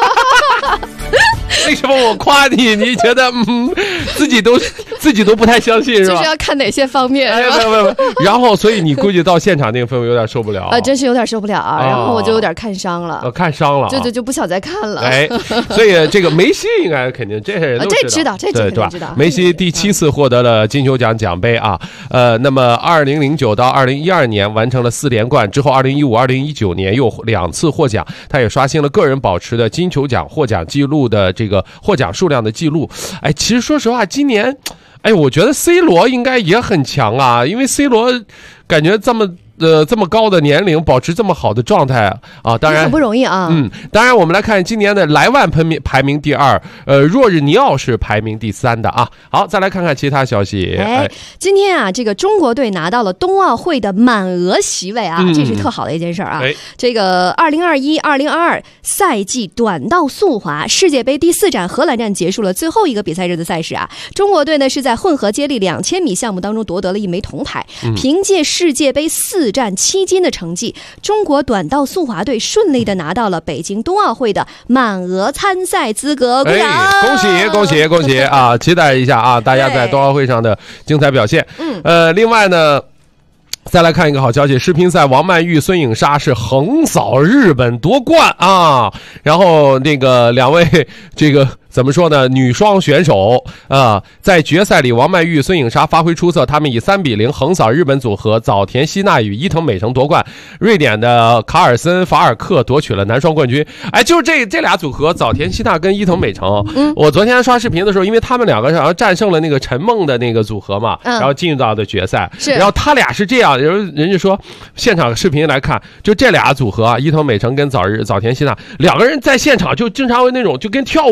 为什么我夸你？你觉得自己都不太相信是吧？ 就是要看哪些方面？ 然后所以你估计到现场那个氛围有点受不了真是有点受不了啊！然后我就有点看伤了， 看伤了， 就不想再看了。 哎，所以这个梅西应该肯定这些人都知道，这对吧？ 知道。 梅西第7次获得了金球奖奖杯啊，那么2009到2012年完成了4连冠之后，2015、2019年又2次获奖，他也刷新了个人保持的金球奖获奖记录的这个获奖数量的记录。哎，其实说实话，今年，哎，我觉得 C 罗应该也很强啊，因为 C 罗感觉这么高的年龄保持这么好的状态啊，当然很不容易啊。 当然我们来看今年的莱万排名第2，若日尼奥是排名第3的啊。好，再来看看其他消息。 今天啊，这个中国队拿到了冬奥会的满额席位啊，这是特好的一件事啊。这个2021-2022赛季短道速滑世界杯第4站荷兰站结束了最后一个比赛日的赛事啊，中国队呢是在混合接力2000米项目当中夺得了1枚铜牌，凭借世界杯4战7金的成绩，中国短道速滑队顺利的拿到了北京冬奥会的满额参赛资格。恭喜啊！期待一下啊，大家在冬奥会上的精彩表现。另外呢，再来看一个好消息，世乒赛王曼玉、孙颖莎是横扫日本夺冠啊！然后那个两位这个怎么说呢？女双选手在决赛里，王曼玉、孙颖莎发挥出色，他们以3-0横扫日本组合早田希娜与伊藤美诚夺冠，瑞典的卡尔森·法尔克夺取了男双冠军。哎，就是这俩组合，早田希娜跟伊藤美诚。我昨天刷视频的时候，因为他们两个然后战胜了那个陈梦的那个组合嘛，然后进入到的决赛。然后他俩是这样，人家说现场视频来看，就这俩组合啊，伊藤美诚跟早田希娜两个人在现场就经常会那种就跟跳舞似的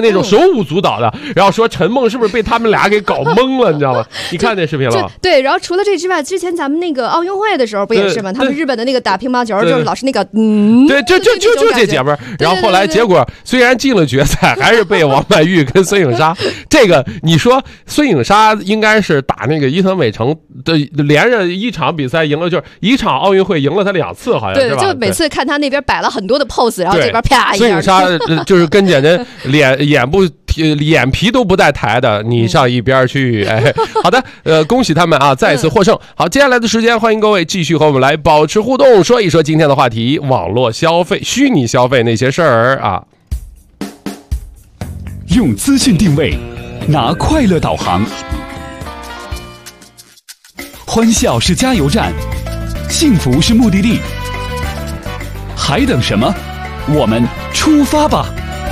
那种手舞足蹈的，然后说陈梦是不是被他们俩给搞懵了，你知道吗？你看那视频了？ 对，然后除了这之外，之前咱们那个奥运会的时候不也是吗？他们日本的那个打乒乓球就是老是那个对，就这姐们儿。然后后来结果虽然进了决赛，还是被王曼玉跟孙颖莎。这个你说孙颖莎应该是打那个伊藤美诚的，连着一场比赛赢了，就是一场奥运会赢了他2次，好像是吧？ 对，就每次看他那边摆了很多的 pose， 然后这边啪一下。 孙颖莎就是跟简直眼皮都不带抬的，你上一边去。哎，好的，恭喜他们啊，再次获胜。好，接下来的时间，欢迎各位继续和我们来保持互动，说一说今天的话题：网络消费、虚拟消费那些事儿啊。 用资讯定位，拿快乐导航，欢笑是加油站，幸福是目的地，还等什么？我们出发吧！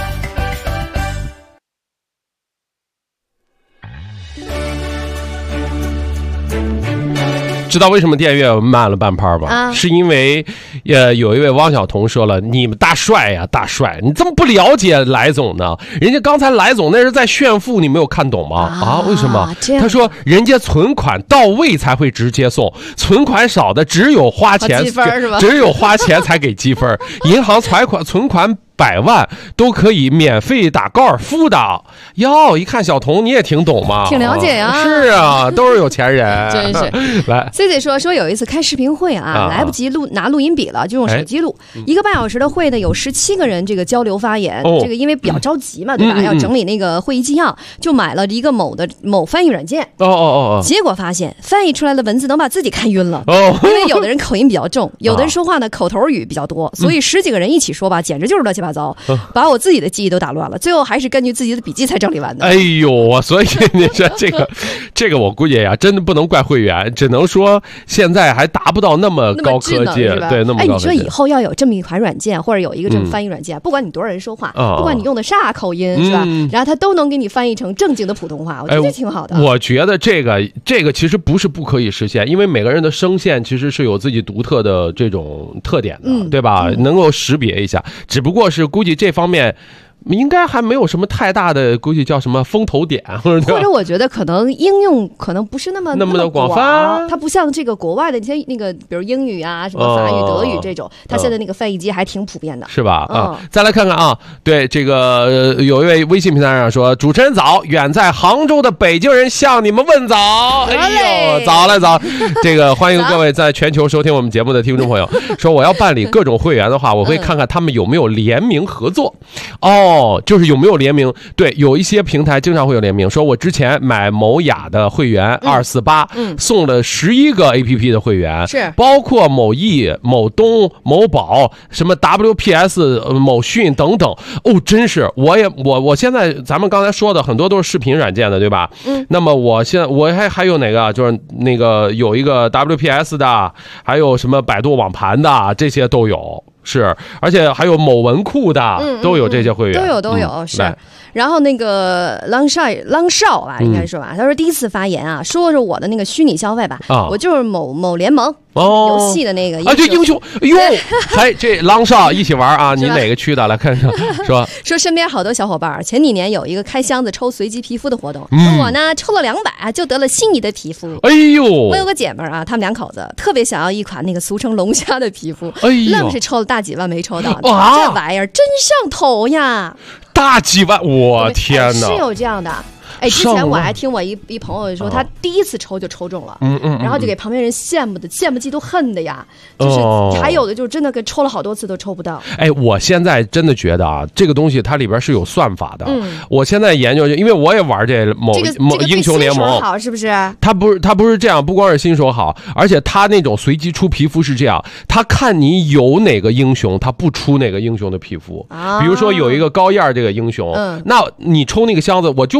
知道为什么电乐慢了半拍吧？是因为有一位汪小彤说了，你们大帅呀，大帅，你怎么不了解来总呢？人家刚才来总那是在炫富，你没有看懂吗？为什么？他说人家存款到位才会直接送，存款少的只有花钱才给积分。银行存款100万都可以免费打高尔夫的。哟，一看小童你也挺懂嘛， 挺了解呀。 是啊，都是有钱人。 真是。 来 ，C C 说有一次开视频会来不及拿录音笔了，就用手机录。1个半小时的会呢，有17个人这个交流发言。这个因为比较着急嘛，对吧？要整理那个会议纪要，就买了一个某翻译软件。结果发现翻译出来的文字能把自己看晕了。因为有的人口音比较重，有的人说话呢口头语比较多，所以10几个人一起说吧，简直就是乱七八糟，把我自己的记忆都打乱了。最后还是根据自己的笔记才整理完的。 哎呦，所以你说这个我估计呀，真的不能怪会员，只能说现在还达不到那么高科技，对，那么高科技。 你说以后要有这么一款软件，或者有一个这么翻译软件，不管你多少人说话，不管你用的啥口音，是吧？然后它都能给你翻译成正经的普通话，我觉得这挺好的。 我觉得这个其实不是不可以实现，因为每个人的声线其实是有自己独特的这种特点的，对吧？能够识别一下，只不过是估计这方面应该还没有什么太大的，估计叫什么风头点，或者我觉得可能应用可能不是那么的广泛， 它不像这个国外的一些那个，比如英语啊、什么法语、德语这种，它现在那个翻译机还挺普遍的， 是吧？再来看看啊，对这个有一位微信平台上说，主持人早，远在杭州的北京人向你们问早，哎呦，早了早，这个欢迎各位在全球收听我们节目的听众朋友，说我要办理各种会员的话，我会看看他们有没有联名合作。就是有没有联名？对，有一些平台经常会有联名，说我之前买某雅的会员248，送了11个 APP 的会员， 是包括某易、某东、某宝、什么 WPS、某讯等等。真是我现在咱们刚才说的很多都是视频软件的，对吧？那么我还有哪个？就是那个有一个 WPS 的，还有什么百度网盘的，这些都有。是，而且还有某文库的，都有这些会员， 都有，是。然后那个浪少吧，应该说吧，他说第一次发言啊，说说我的那个虚拟消费吧，我就是某联盟游戏的那个这英雄，哟，这浪少一起玩啊，你哪个区的？来看看， 说身边好多小伙伴前几年有一个开箱子抽随机皮肤的活动，我呢抽了200就得了心仪的皮肤。 哎呦， 我有个姐们啊，他们2口子特别想要一款那个俗称龙虾的皮肤，愣是抽了大几万没抽到，这玩意儿真上头呀！ 大几万，我天哪！ 是有这样的。之前我还听我一朋友说，他第一次抽就抽中了，然后就给旁边人羡慕嫉妒恨的呀，就是还有的就是真的跟抽了好多次都抽不到。 我现在真的觉得啊，这个东西它里边是有算法的。我现在研究，因为我也玩这某英雄联盟， 好是不是？ 它不是这样，不光是新手好，而且它那种随机出皮肤是这样，它看你有哪个英雄，它不出哪个英雄的皮肤。比如说有一个高燕这个英雄，那你抽那个箱子，我就不给你出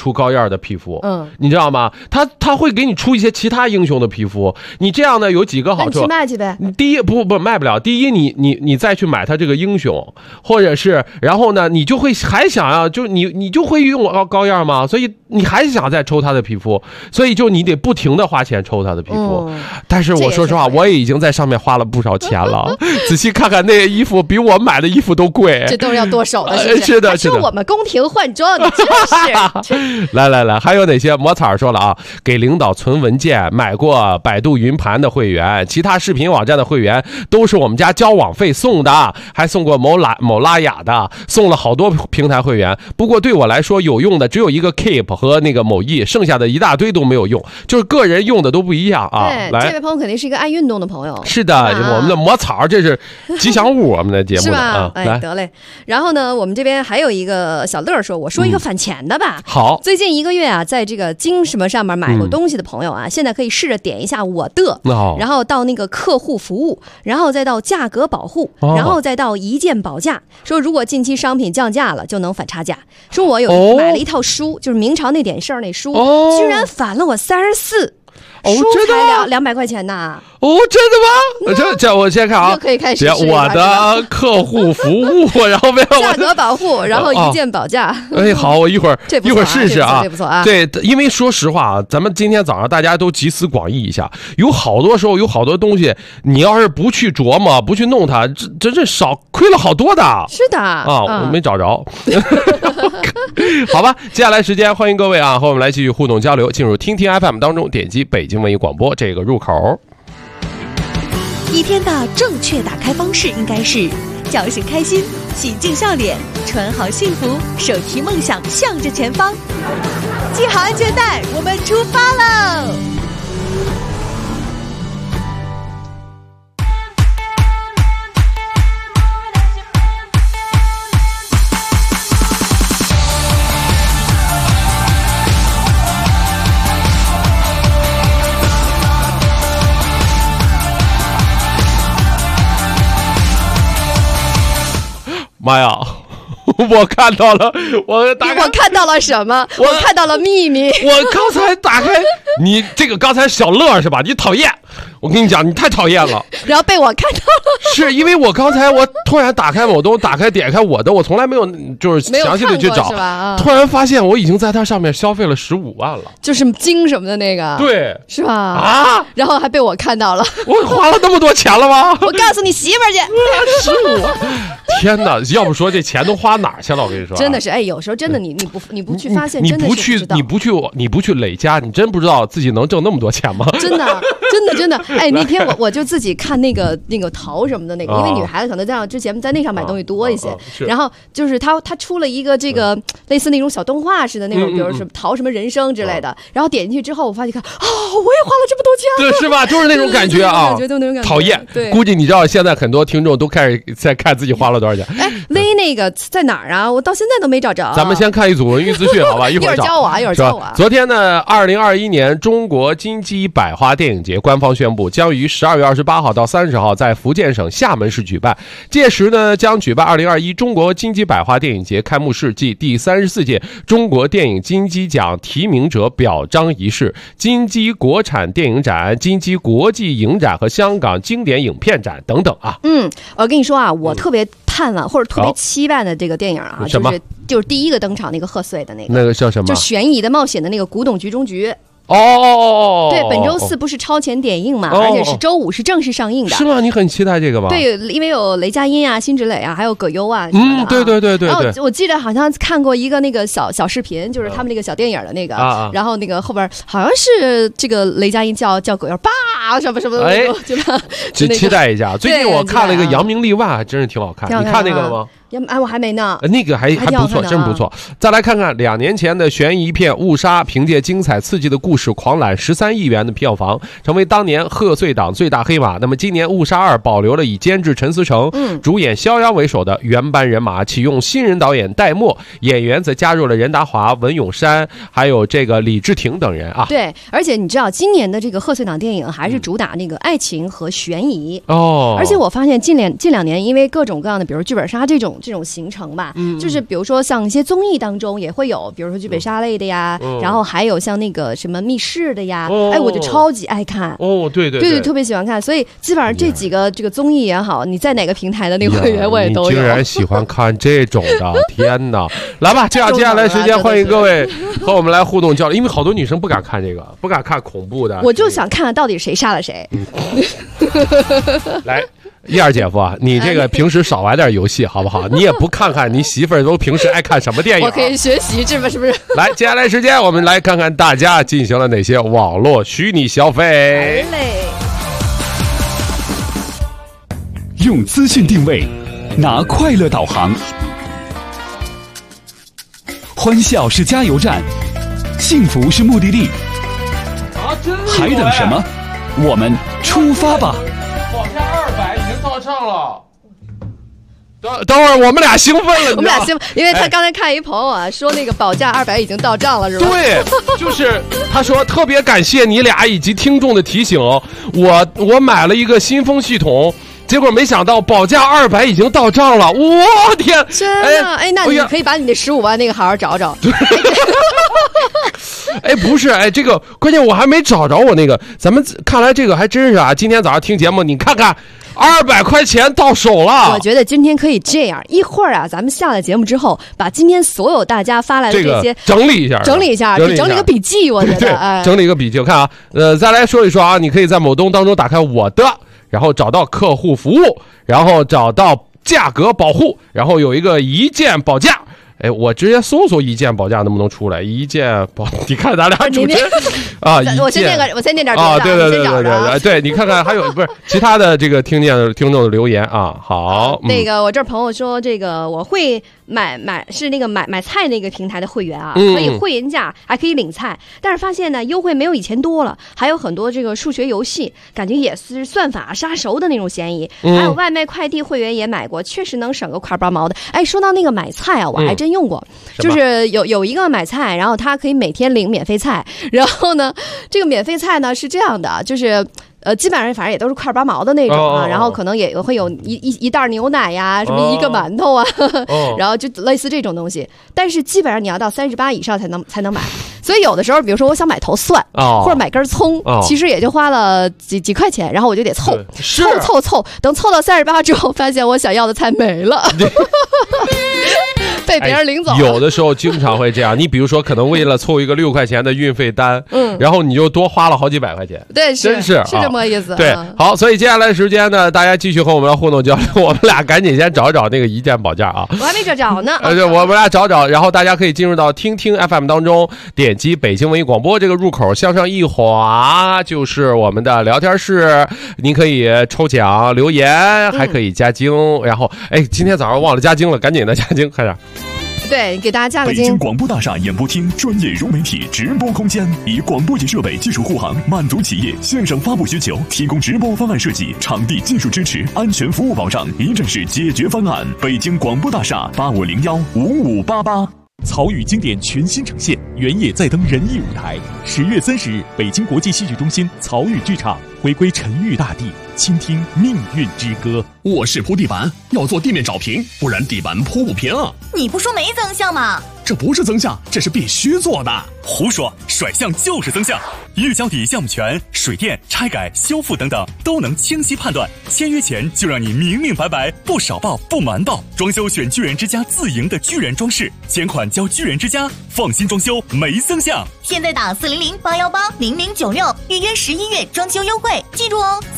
出高燕的皮肤，你知道吗？他会给你出一些其他英雄的皮肤，你这样呢有几个好处？ 你去卖去呗。 第一，不卖不了。第一，你再去买他这个英雄，或者是然后呢，你就会还想要，就你就会用高燕嘛，所以你还想再抽他的皮肤，所以就你得不停的花钱抽他的皮肤。但是我说实话，我也已经在上面花了不少钱了。仔细看看那个衣服，比我买的衣服都贵， 这都是要剁手的，是不是？ 是的， 是我们宫廷换装，真是。 来，还有哪些？魔草说了啊，给领导存文件，买过百度云盘的会员，其他视频网站的会员都是我们家交网费送的，还送过某拉雅的，送了好多平台会员。不过对我来说有用的只有一个 Keep 和那个某易，剩下的一大堆都没有用，就是个人用的都不一样啊。 对，这位朋友肯定是一个爱运动的朋友。 是的，我们的魔草这是吉祥物，我们的节目是吧？ 啊， 哎，得嘞。然后呢，我们这边还有一个小乐说，我说一个返钱的吧。 好， 最近1个月啊，在这个京什么上面买过东西的朋友啊，现在可以试着点一下我的，然后到那个客户服务，然后再到价格保护，然后再到一键保价，说如果近期商品降价了，就能返差价。说我买了一套书，就是明朝那点事儿那书，居然返了我34。书才200块钱呐！ 真的吗？这我先看啊， 可以开始我的客户服务，然后价格保护，然后一键保价。 哎，好，我一会儿试试啊， 这不错啊。 对，因为说实话啊，咱们今天早上大家都集思广益一下，有好多时候有好多东西，你要是不去琢磨，不去弄它，这少亏了好多的。 是的啊， 我没找着。好吧，接下来时间欢迎各位啊，和我们来继续互动交流，进入听听 FM 当中，点击北京文艺广播这个入口。 一天的正确打开方式应该是叫声开心，喜静笑脸，穿好幸福，手提梦想向着前方，系好安全带，我们出发喽！ 妈呀！我看到了，我看到了什么？我看到了秘密。 我刚才打开你这个，刚才小乐是吧？你讨厌，我跟你讲，你太讨厌了。 然后被我看到了， 是因为我刚才我突然打开某东，点开我的，我从来没有就是详细的去找，突然发现我已经在它上面消费了15万了， 就是金什么的那个， 对， 是吧？啊，然后还被我看到了， 我花了那么多钱了吗？ 我告诉你媳妇儿去 ，15，天哪！要不说这钱都花哪儿去了？我跟你说， 真的是，哎，有时候真的你不去发现， 你不去累加，你真不知道自己能挣那么多钱吗？ 真的，哎，那天我就自己看那个淘什么的那个，因为女孩子可能在之前在那上买东西多一些，然后就是他出了一个这个类似那种小动画似的那种，比如什么淘什么人生之类的，然后点进去之后，我发现看我也花了这么多钱， 对，是吧？就是那种感觉啊，讨厌。 对， 估计你知道现在很多听众都开始在看自己花了多少钱。 哎，勒那个在哪儿啊？我到现在都没找着。 咱们先看一组文娱资讯，好吧？一会儿教我， 昨天呢，2021年中国金鸡百花电影节官方宣布，将于12月28号到30号在福建省厦门市举办。届时呢，将举办2021中国金鸡百花电影节开幕式暨第34届中国电影金鸡奖提名者表彰仪式、金鸡国产电影展、金鸡国际影展和香港经典影片展等等啊。 我跟你说啊，我特别盼望或者特别期盼的这个电影啊，就是第一个登场那个贺岁的那个叫什么？ 就悬疑的冒险的那个古董局中局。 对， 本周4不是超前点映嘛，而且是周5是正式上映的。 是吗？你很期待这个吗？ 对，因为有雷佳音啊、辛芷蕾啊，还有葛优啊。 对。 然后我记得好像看过一个那个小视频，就是他们那个小电影的那个，然后那个后边好像是这个雷佳音叫葛优爸什么什么的，对吧？ 期待一下。最近我看了一个《扬名立万》，还真是挺好看。你看那个了吗？ 我还没呢， 那个还不错，真不错。再来看看2年前的悬疑片《误杀》，凭借精彩刺激的故事狂揽13亿元的票房，成为当年贺岁档最大黑马。那么今年《误杀2》保留了以监制陈思诚、主演肖央为首的原班人马，启用新人导演戴墨，演员则加入了任达华、文咏珊，还有这个李治廷等人啊。 对，而且你知道今年的这个贺岁档电影还是主打那个爱情和悬疑哦。 而且我发现近2年因为各种各样的，比如剧本杀这种这种行程吧，就是比如说像一些综艺当中也会有，比如说剧本杀类的呀，然后还有像那个什么密室的呀，哎，我就超级爱看对， 特别喜欢看，所以基本上这几个这个综艺也好，你在哪个平台的那个会员我也都有。 你竟然喜欢看这种的，天哪！来吧，接下来时间欢迎各位和我们来互动交流，因为好多女生不敢看这个，不敢看恐怖的。 我就想看看到底谁杀了谁。 来，燕儿姐夫啊，你这个平时少玩点游戏好不好？你也不看看你媳妇儿都平时爱看什么电影？ 我可以学习，是不是？ 来，接下来时间我们来看看大家进行了哪些网络虚拟消费。 用资讯定位，拿快乐导航。欢笑是加油站，幸福是目的地。还等什么？我们出发吧！ 保价200已经到账了。等会儿我们俩兴奋了， 我们俩兴奋，因为他刚才看一朋友啊，说那个保价200已经到账了，是吧？ 对，就是他说特别感谢你俩以及听众的提醒，我买了一个新风系统。结果没想到保价200已经到账了，我天！ 真的，哎，那你可以把你的15万那个好好找找。 哎，不是，哎，这个关键我还没找着我那个，咱们看来这个还真是啊！今天早上听节目，你看看，200块钱到手了。 我觉得今天可以这样，一会儿啊，咱们下了节目之后，把今天所有大家发来的这些整理一下， 整理个笔记，我觉得，哎， 整理一个笔记。我看啊，再来说一说啊，你可以在某东当中打开我的。然后找到客户服务，然后找到价格保护，然后有一个一键保价。哎，我直接搜一键保价能不能出来？一键保，你看咱俩主持人啊， 我先念点啊，对，你看看还有不是其他的这个听众的留言啊。好， 那个我这朋友说这个我会买是那个买菜那个平台的会员啊，可以会员价，还可以领菜，但是发现呢优惠没有以前多了，还有很多这个数学游戏，感觉也是算法杀熟的那种嫌疑。还有外卖快递会员也买过，确实能省个块8毛的。哎，说到那个买菜啊，我还真用过，就是有一个买菜，然后它可以每天领免费菜，然后呢，这个免费菜呢是这样的，就是基本上反正也都是块8毛的那种啊，然后可能也会有一袋牛奶呀，什么一个馒头啊，然后就类似这种东西，但是基本上你要到38以上才能买，所以有的时候，比如说我想买头蒜或者买根葱，其实也就花了几块钱，然后我就得凑，等凑到38之后，发现我想要的菜没了。被别人领走， 有的时候经常会这样。你比如说，可能为了凑一个6块钱的运费单，然后你就多花了好几百块钱。 对， 真是这么个意思。 对，好，所以接下来时间呢，大家继续和我们来互动交流。我们俩赶紧先找那个一键保价啊！ 我还没找呢。 对，我们俩找，然后大家可以进入到听 FM 当中，点击北京文艺广播这个入口，向上一滑就是我们的聊天室，您可以抽奖留言，还可以加精。然后，哎，今天早上忘了加精了，赶紧的加精，快点。 对，给大家加个精。北京广播大厦演播厅专业融媒体直播空间，以广播级设备技术护航，满足企业线上发布需求，提供直播方案设计、场地技术支持、安全服务保障，一站式解决方案。北京广播大厦85015588。 曹禺经典全新呈现，原野再登人艺舞台。10月30日，北京国际戏剧中心曹禺剧场回归沉郁大地，倾听命运之歌。 卧室铺地板要做地面找平，不然地板铺不平啊！ 你不说没增项吗？ 这不是增项，这是必须做的。 胡说，甩项就是增项。预交底项目权、水电、拆改、修复等等都能清晰判断。签约前就让你明明白白，不少报不瞒报。装修选巨人之家自营的巨人装饰，钱款交巨人之家，放心装修没增项。 现在打400-818-0096，预约11月装修优惠，记住哦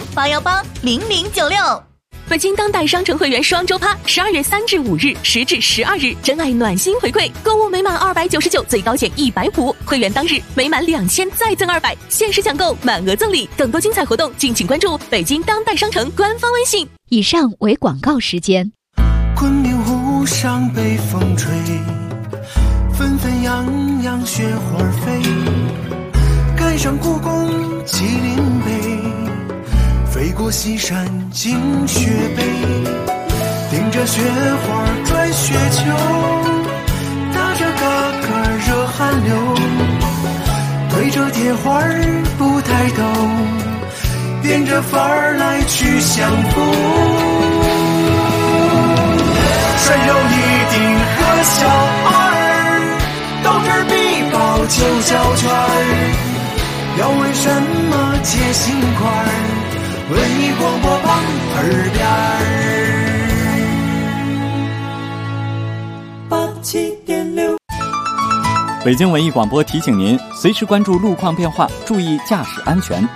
，400-818-0096。 北京当代商城会员双周趴，12月3至5日，10至12日，真爱暖心回馈，购物每满299，最高减150，会员当日每满2000再赠200，限时抢购，满额赠礼，更多精彩活动，敬请关注北京当代商城官方微信。 以上为广告时间。 昆明湖上北风吹，纷纷扬扬雪花飞，赶上故宫麒麟碑，飞过西山惊雪北，顶着雪花转雪球，打着嘎嘎热汗流，对着铁花不抬头，变着法儿来去相逢。甩要为什么接心块？文艺广播榜耳边87.6。 北京文艺广播提醒您，随时关注路况变化，注意驾驶安全。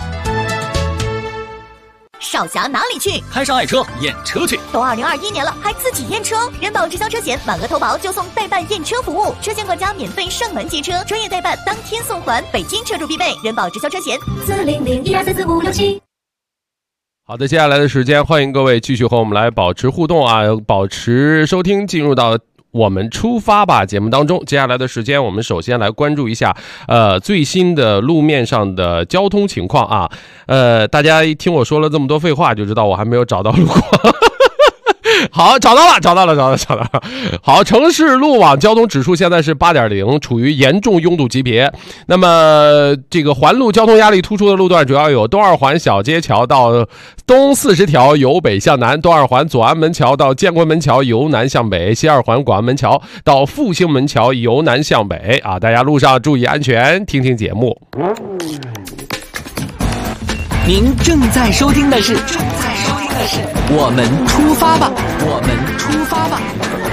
少侠哪里去？ 开上爱车验车去。 都2021年了，还自己验车？人保直销车险满额投保就送代办验车服务，车险管家免费上门接车，专业代办当天送还，北京车主必备。人保直销车险40012444567。 好的，接下来的时间，欢迎各位继续和我们来保持互动啊，保持收听，进入到我们出发吧节目当中。接下来的时间，我们首先来关注一下最新的路面上的交通情况啊。大家一听我说了这么多废话，就知道我还没有找到路况。好，找到了。好，城市路网交通指数现在是 8.0， 处于严重拥堵级别。那么这个环路交通压力突出的路段主要有东二环小街桥到东40条由北向南，东二环左安门桥到建国门桥由南向北，西二环广安门桥到复兴门桥由南向北啊！大家路上注意安全，听听节目。 您正在收听的是我们出发吧，我们出发吧。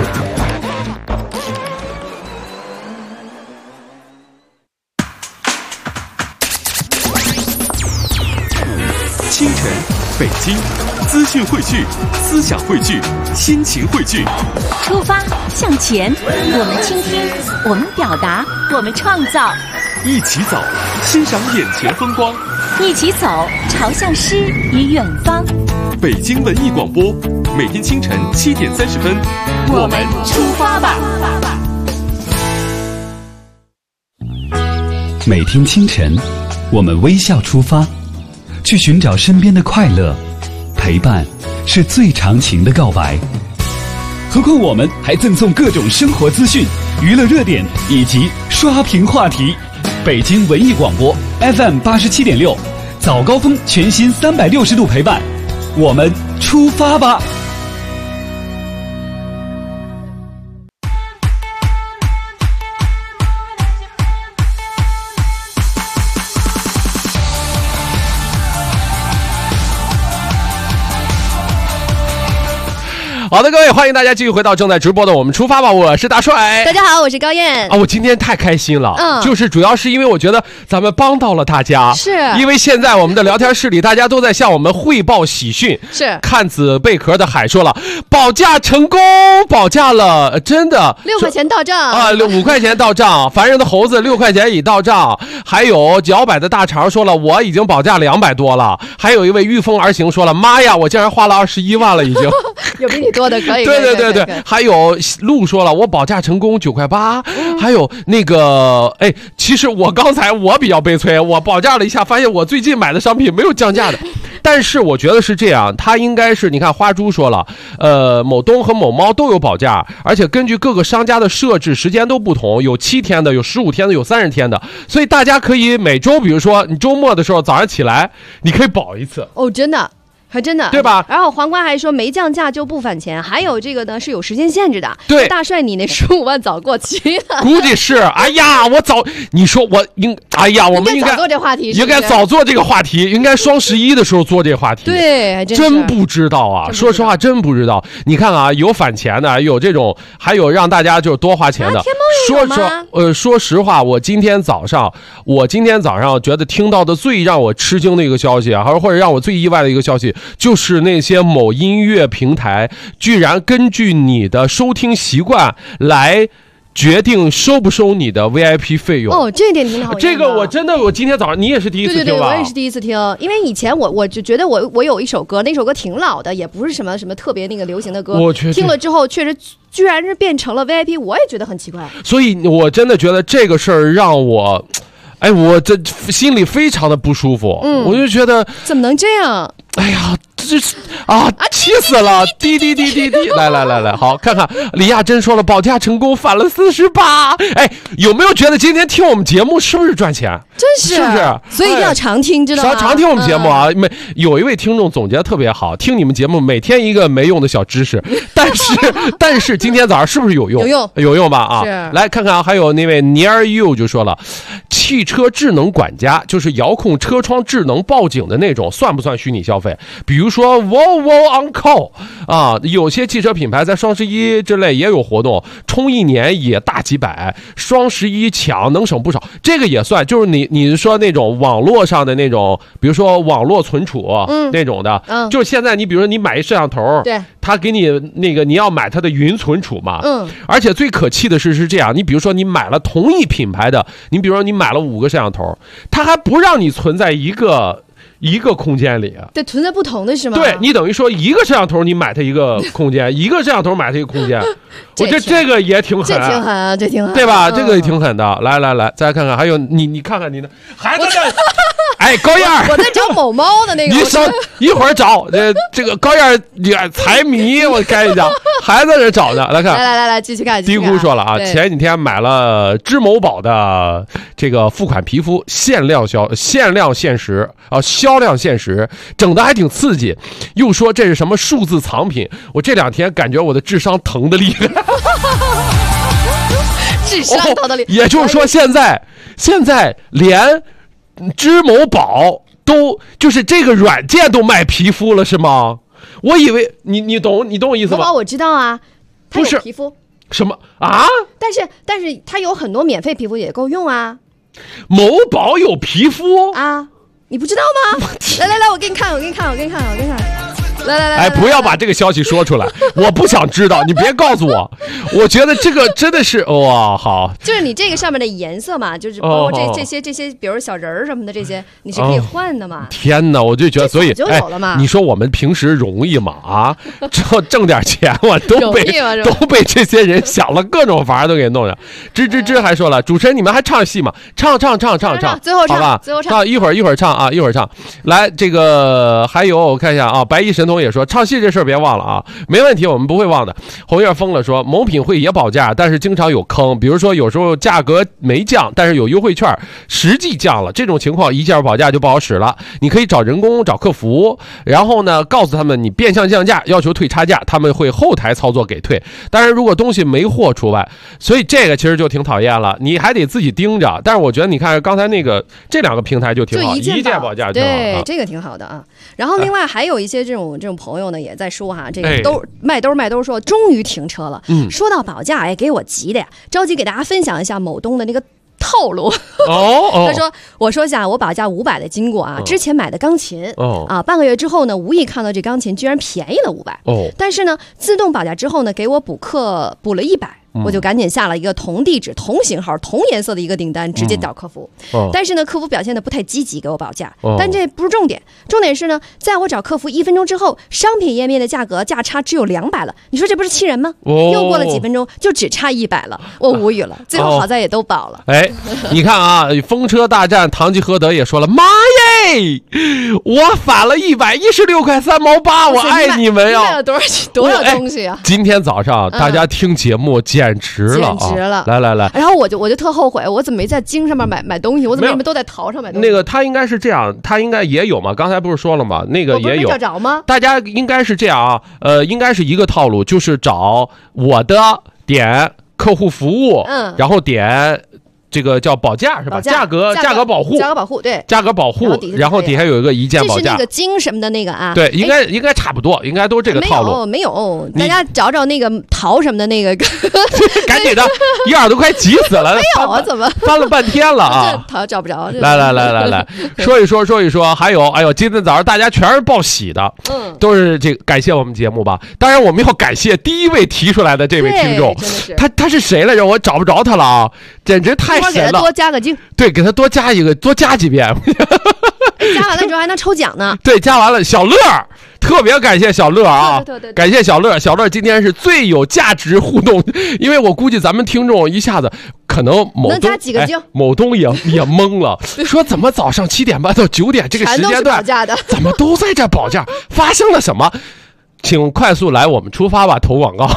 清晨，北京，资讯汇聚，思想汇聚，心情汇聚。 出发，向前，我们倾听，我们表达，我们创造。 一起走，欣赏眼前风光。 一起走，朝向诗与远方。 北京文艺广播，每天清晨7点30分， 我们出发吧。 每天清晨，我们微笑出发，去寻找身边的快乐。陪伴是最长情的告白。何况我们还赠送各种生活资讯、娱乐热点以及刷屏话题。北京文艺广播 FM 87.6，早高峰全新360度陪伴，我们出发吧。 好的，各位，欢迎大家继续回到正在直播的我们出发吧，我是大帅。 大家好，我是高燕啊。我今天太开心了，就是主要是因为我觉得咱们帮到了大家， 是因为现在我们的聊天室里大家都在向我们汇报喜讯。 是看子贝壳的海说了，保价成功，保价了，真的 6块钱到账啊，5块钱到账。凡人的猴子6块钱已到账。还有脚摆的大肠说了，我已经保价200多了。还有一位御风而行说了，妈呀，我竟然花了21万了已经。 有比你多的可以。 对，还有陆说了，我保价成功9块8。还有那个其实我刚才我比较悲催，我保价了一下，发现我最近买的商品没有降价的。但是我觉得是这样，它应该是，你看花猪说了，某东和某猫都有保价，而且根据各个商家的设置时间都不同，有7天的，有15天的，有30天的，所以大家可以每周，比如说你周末的时候早上起来，你可以保一次。 哦，真的。还真的对吧？ 然后皇冠还说没降价就不返钱，还有这个呢是有时间限制的。 对， 大帅你那15万早过期了， 估计是。哎呀，我早，你说我哎呀，我们应该早做这话题， 应该早做这个话题，应该双11的时候做这个话题。 对，还真不知道啊，说实话真不知道。你看啊，有返钱的，有这种，还有让大家就多花钱的。 天猫有吗？ 说实话，我今天早上觉得听到的最让我吃惊的一个消息啊，或者让我最意外的一个消息，就是那些某音乐平台居然根据你的收听习惯来决定收不收你的 VIP 费用。 哦，这一点挺好。 这个我真的，我今天早上你也是第一次听吧？ 对，我也是第一次听。因为以前我就觉得我有一首歌，那首歌挺老的，也不是什么特别那个流行的歌。 我听了之后，确实居然是变成了 VIP， 我也觉得很奇怪。 所以我真的觉得这个事儿让我。我这心里非常的不舒服。我就觉得怎么能这样？ 哎呀，这是啊，气死了！滴滴滴滴滴，来，好，看看李亚珍说了，保价成功返了48。哎，有没有觉得今天听我们节目是不是赚钱？ 真是， 是不是？ 所以一定要常听，知道吗？ 常听我们节目啊！有一位听众总结的特别好，听你们节目每天一个没用的小知识，但是今天早上是不是有用？有用吧？啊，来看看啊，还有那位 Near You 就说了，汽车智能管家就是遥控车窗智能报警的那种，算不算虚拟消费？比如说 Volvo On Call 啊，有些汽车品牌在双11之类也有活动，充1年也大几百，双11抢能省不少，这个也算。就是你说那种网络上的那种，比如说网络存储那种的，就是现在你比如说你买一摄像头， 对， 他给你那个你要买他的云存储嘛，而且最可气的是这样，你比如说你买了同一品牌的，你比如说你买了5个摄像头，他还不让你存在一个空间里， 对，存在不同的是吗？ 对，你等于说一个摄像头你买它一个空间，一个摄像头买它一个空间，我觉得这个也挺狠， 这挺狠啊，这挺狠， 对吧？这个也挺狠的。来，再看看，还有你看看你的孩子的，哎，高燕儿， 我在找某猫的那个， 你上一会儿找这个高燕儿财迷，我跟你讲，还在这找呢。来看， 来，继续看。 嘀咕说了啊，前几天买了知某宝的这个付款皮肤，限量限时啊，销量限时，整的还挺刺激，又说这是什么数字藏品，我这2天感觉我的智商疼的厉害。 智商疼的厉害， 也就是说现在连知某宝都就是这个软件都卖皮肤了是吗？我以为你懂我意思吗？ 我知道啊，它有皮肤什么啊？ 但是它有很多免费皮肤也够用啊。 某宝有皮肤啊？你不知道吗？来，我给你看。来， 哎，不要把这个消息说出来，我不想知道，你别告诉我。我觉得这个真的是哇，好， 就是你这个上面的颜色嘛，就是包括这些，比如小人儿什么的这些，你是可以换的嘛。 天哪，我就觉得，所以就有了嘛。 你说我们平时容易吗？啊，挣点钱我都被这些人想了各种法都给弄上。吱还说了，主持人你们还唱戏吗？唱， 最后唱， 好吧，一会儿唱啊，一会儿唱。来，这个还有我看一下啊，白衣神童也说唱戏这事儿别忘了啊，没问题，我们不会忘的。红叶疯了说，某品会也保价，但是经常有坑，比如说有时候价格没降，但是有优惠券，实际降了，这种情况一件保价就不好使了。你可以找人工找客服，然后呢告诉他们你变相降价，要求退差价，他们会后台操作给退。当然如果东西没货除外，所以这个其实就挺讨厌了，你还得自己盯着。但是我觉得你看刚才那个这2个平台就挺好，一件保价挺好， 对，这个挺好的啊。然后另外还有一些这种朋友呢也在说哈，这个卖兜说终于停车了。说到保价，哎，给我急的呀，着急给大家分享一下某东的那个套路。他说，我说一下我保价500的经过啊，之前买的钢琴半个月之后呢，无意看到这钢琴居然便宜了500，但是呢自动保价之后呢，给我补了100。我就赶紧下了一个同地址、同型号、同颜色的一个订单，直接找客服。但是呢，客服表现的不太积极，给我保价。但这不是重点，重点是呢，在我找客服1分钟之后，商品页面的价差只有200了。你说这不是气人吗？又过了几分钟，就只差100了，我无语了。最后好在也都保了。 哎，你看啊，风车大战，堂吉诃德也说了，妈耶，我返了116块3毛8，我爱你们呀！ 买了多少东西啊？ 今天早上大家听节目简直了，来， 然后我就特后悔，我怎么没在京上面买东西？我怎么都在淘上买东西？ 那个他应该是这样，他应该也有嘛？刚才不是说了吗？那个也有， 找着吗？ 大家应该是这样啊，应该是一个套路，就是找我的点客户服务，然后点。这个叫保价是吧？价格保护， 对， 价格保护，然后底下有一个一键保价， 这是那个京什么的那个啊？ 对，应该差不多，应该都这个套路。 没有，大家找那个淘什么的那个， 赶紧的，一耳都快急死了。 没有啊？怎么翻了半天了啊？ 淘找不着。 来，说一说，还有，哎呦，今天早上大家全是报喜的，都是这个感谢我们节目吧。当然，我们要感谢第一位提出来的这位听众，他是谁来着？我找不着他了啊，简直太。 给他多加个镜， 对，给他多加几遍， 加完了之后还能抽奖呢。 对，加完了，小乐特别感谢小乐啊， 对， 感谢小乐今天是最有价值互动，因为我估计咱们听众一下子可能某能加几个京？ 某东也懵了，说怎么早上7点半到9点这个时间段怎么都在这保价？发生了什么？请快速来我们出发吧，投广告。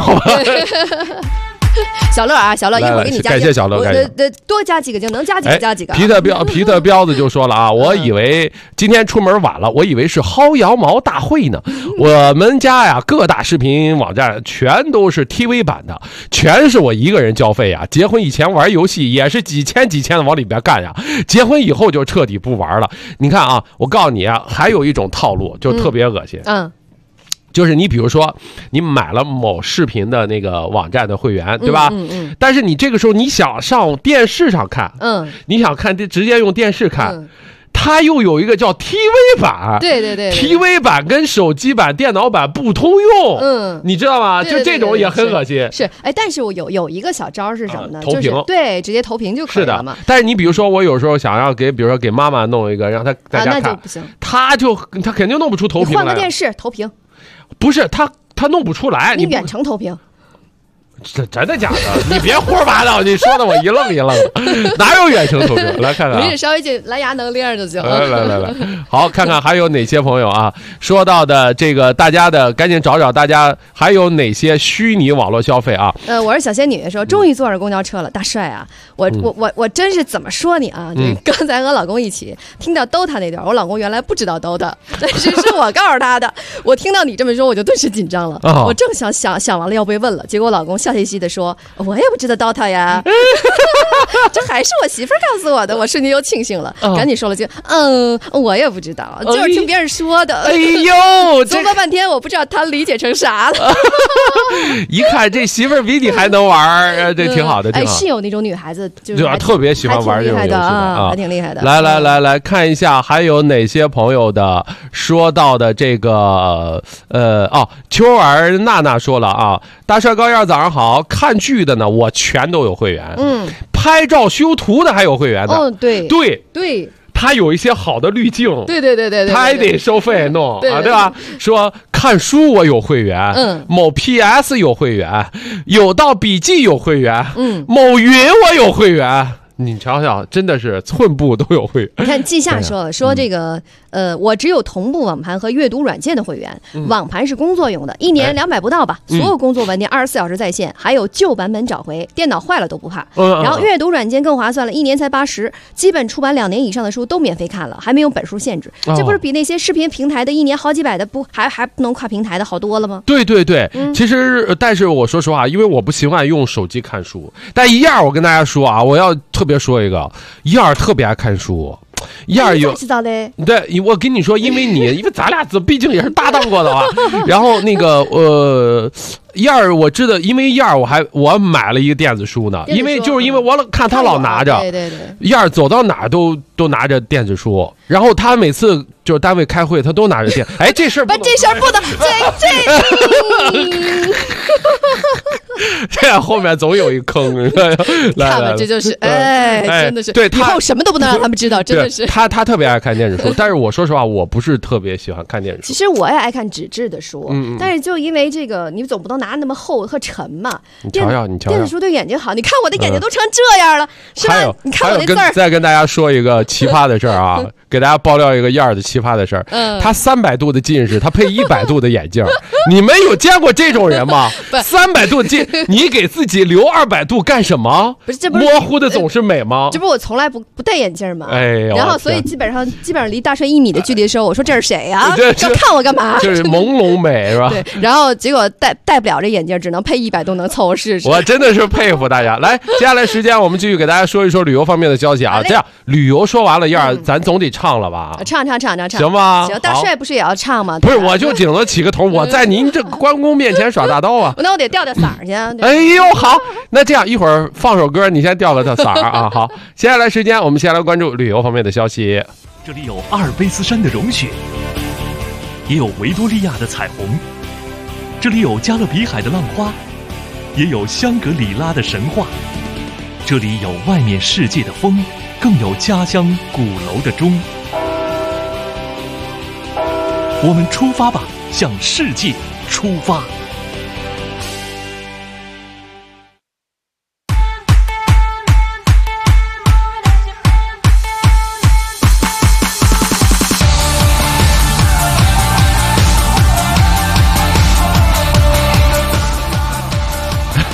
小乐啊，小乐，一会儿给你加， 感谢小乐， 多加几个京，能加几个加几个。 皮特彪子就说了啊，我以为今天出门晚了，我以为是薅羊毛大会呢。我们家呀，各大视频网站全都是 TV 版的，全是我一个人交费呀。结婚以前玩游戏也是几千的往里边干呀，结婚以后就彻底不玩了。你看啊，我告诉你啊，还有一种套路就特别恶心。就是你比如说你买了某视频的那个网站的会员，对吧？但是你这个时候你想上电视上看，你想看直接用电视看，它又有一个叫 TV 版， 对 TV 版跟手机版、电脑版不通用，你知道吗？就这种也很恶心。 是，但是我有一个小招是什么呢？ 投屏， 对，直接投屏就可以了嘛。 但是你比如说我有时候想要比如说给妈妈弄一个，让她在家看， 那就不行， 她肯定弄不出投屏来。 换个电视投屏。 不是他弄不出来， 你远程投屏， 真的假的？你别胡说八道，你说的我一愣，哪有远程投屏？来看看， 你稍微进蓝牙能亮就行。 来，好，看看还有哪些朋友啊？说到的这个，大家的赶紧找大家还有哪些虚拟网络消费啊？ 我是小仙女说，终于坐上公交车了，大帅啊！我真是怎么说你啊？刚才和老公一起听到 DOTA 那段，我老公原来不知道 DOTA， 但是我告诉他的。我听到你这么说，我就顿时紧张了。我正想完了要被问了，结果我老公笑嘻嘻的说：“我也不知道 DOTA 呀。”这还是我媳妇告诉我的，我瞬间又庆幸了，赶紧说了句：“我也不知道，就是听别人说的。” 哎呦， 琢磨半天，我不知道他理解成啥了。 一看这媳妇儿比你还能玩，这挺好的。 是有那种女孩子就是特别喜欢玩这种游戏的啊，还挺厉害的。 来看一下还有哪些朋友的说到的这个秋儿娜娜说了啊，大帅高燕早上好，看剧的呢我全都有会员，拍照修图的还有会员的， 对。 他有一些好的滤镜， 对， 他还得收费弄啊，对吧？说看书我有会员，某 PS 有会员，有道笔记有会员，某云我有会员。你瞧瞧，真的是寸步都有会员。 你看季夏说这个我只有同步网盘和阅读软件的会员，网盘是工作用的，1年200不到吧，所有工作文件24小时在线，还有旧版本找回，电脑坏了都不怕。然后阅读软件更划算了，1年才80，基本出版2年以上的书都免费看了，还没有本数限制，这不是比那些视频平台的1年好几百的不还不能跨平台的好多了吗？ 对，其实但是我说实话，因为我不习惯用手机看书，但一样我跟大家说啊，我要特别说一个，一样特别爱看书。燕儿有知道嘞， 对，我跟你说，因为咱俩毕竟也是搭档过的啊。然后那个燕儿我知道，因为燕儿我买了一个电子书呢，因为我看他老拿着， 对， 燕儿走到哪都拿着电子书，然后他每次就是单位开会，他都拿着这事儿不能，这后面总有一坑。 看了，这就是真的是对，以后什么都不能让他们知道，真的是。 他特别爱看电子书，但是我说实话，我不是特别喜欢看电子书。 其实我也爱看纸质的书，但是就因为这个，你总不能拿那么厚和沉嘛。 你瞧瞧， 电子书对眼睛好，你看我的眼睛都成这样了，是吧？你看我那字儿。 再跟大家说一个奇葩的事儿啊，给大家爆料一个燕儿的奇葩的事儿。他300度的近视，他配100度的眼镜，你们有见过这种人吗？300度近，你给自己留200度干什么？ 不是，这不是模糊的总是美吗？ 这不我从来不戴眼镜吗？ 哎呦， 然后所以基本上离大帅1米的距离的时候，我说这是谁呀？要看我干嘛？ 就是朦胧美是吧？ 对，然后结果戴不了这眼镜，只能配100度能凑合试试。 我真的是佩服大家。来，接下来时间我们继续给大家说一说旅游方面的消息啊。这样旅游说完了，燕儿咱总得唱了吧？ 唱， 行吗？ 行，大帅不是也要唱吗？ 不是，我就顶着起个头，我在您这关公面前耍大刀啊！ 那我得吊嗓去。 哎呦，好，那这样一会儿放首歌，你先吊个嗓啊。好，接下来时间我们先来关注旅游方面的消息。 这里有阿尔卑斯山的融雪，也有维多利亚的彩虹，这里有加勒比海的浪花，也有香格里拉的神话，这里有外面世界的风，更有家乡鼓楼的钟。我们出发吧，向世界出发。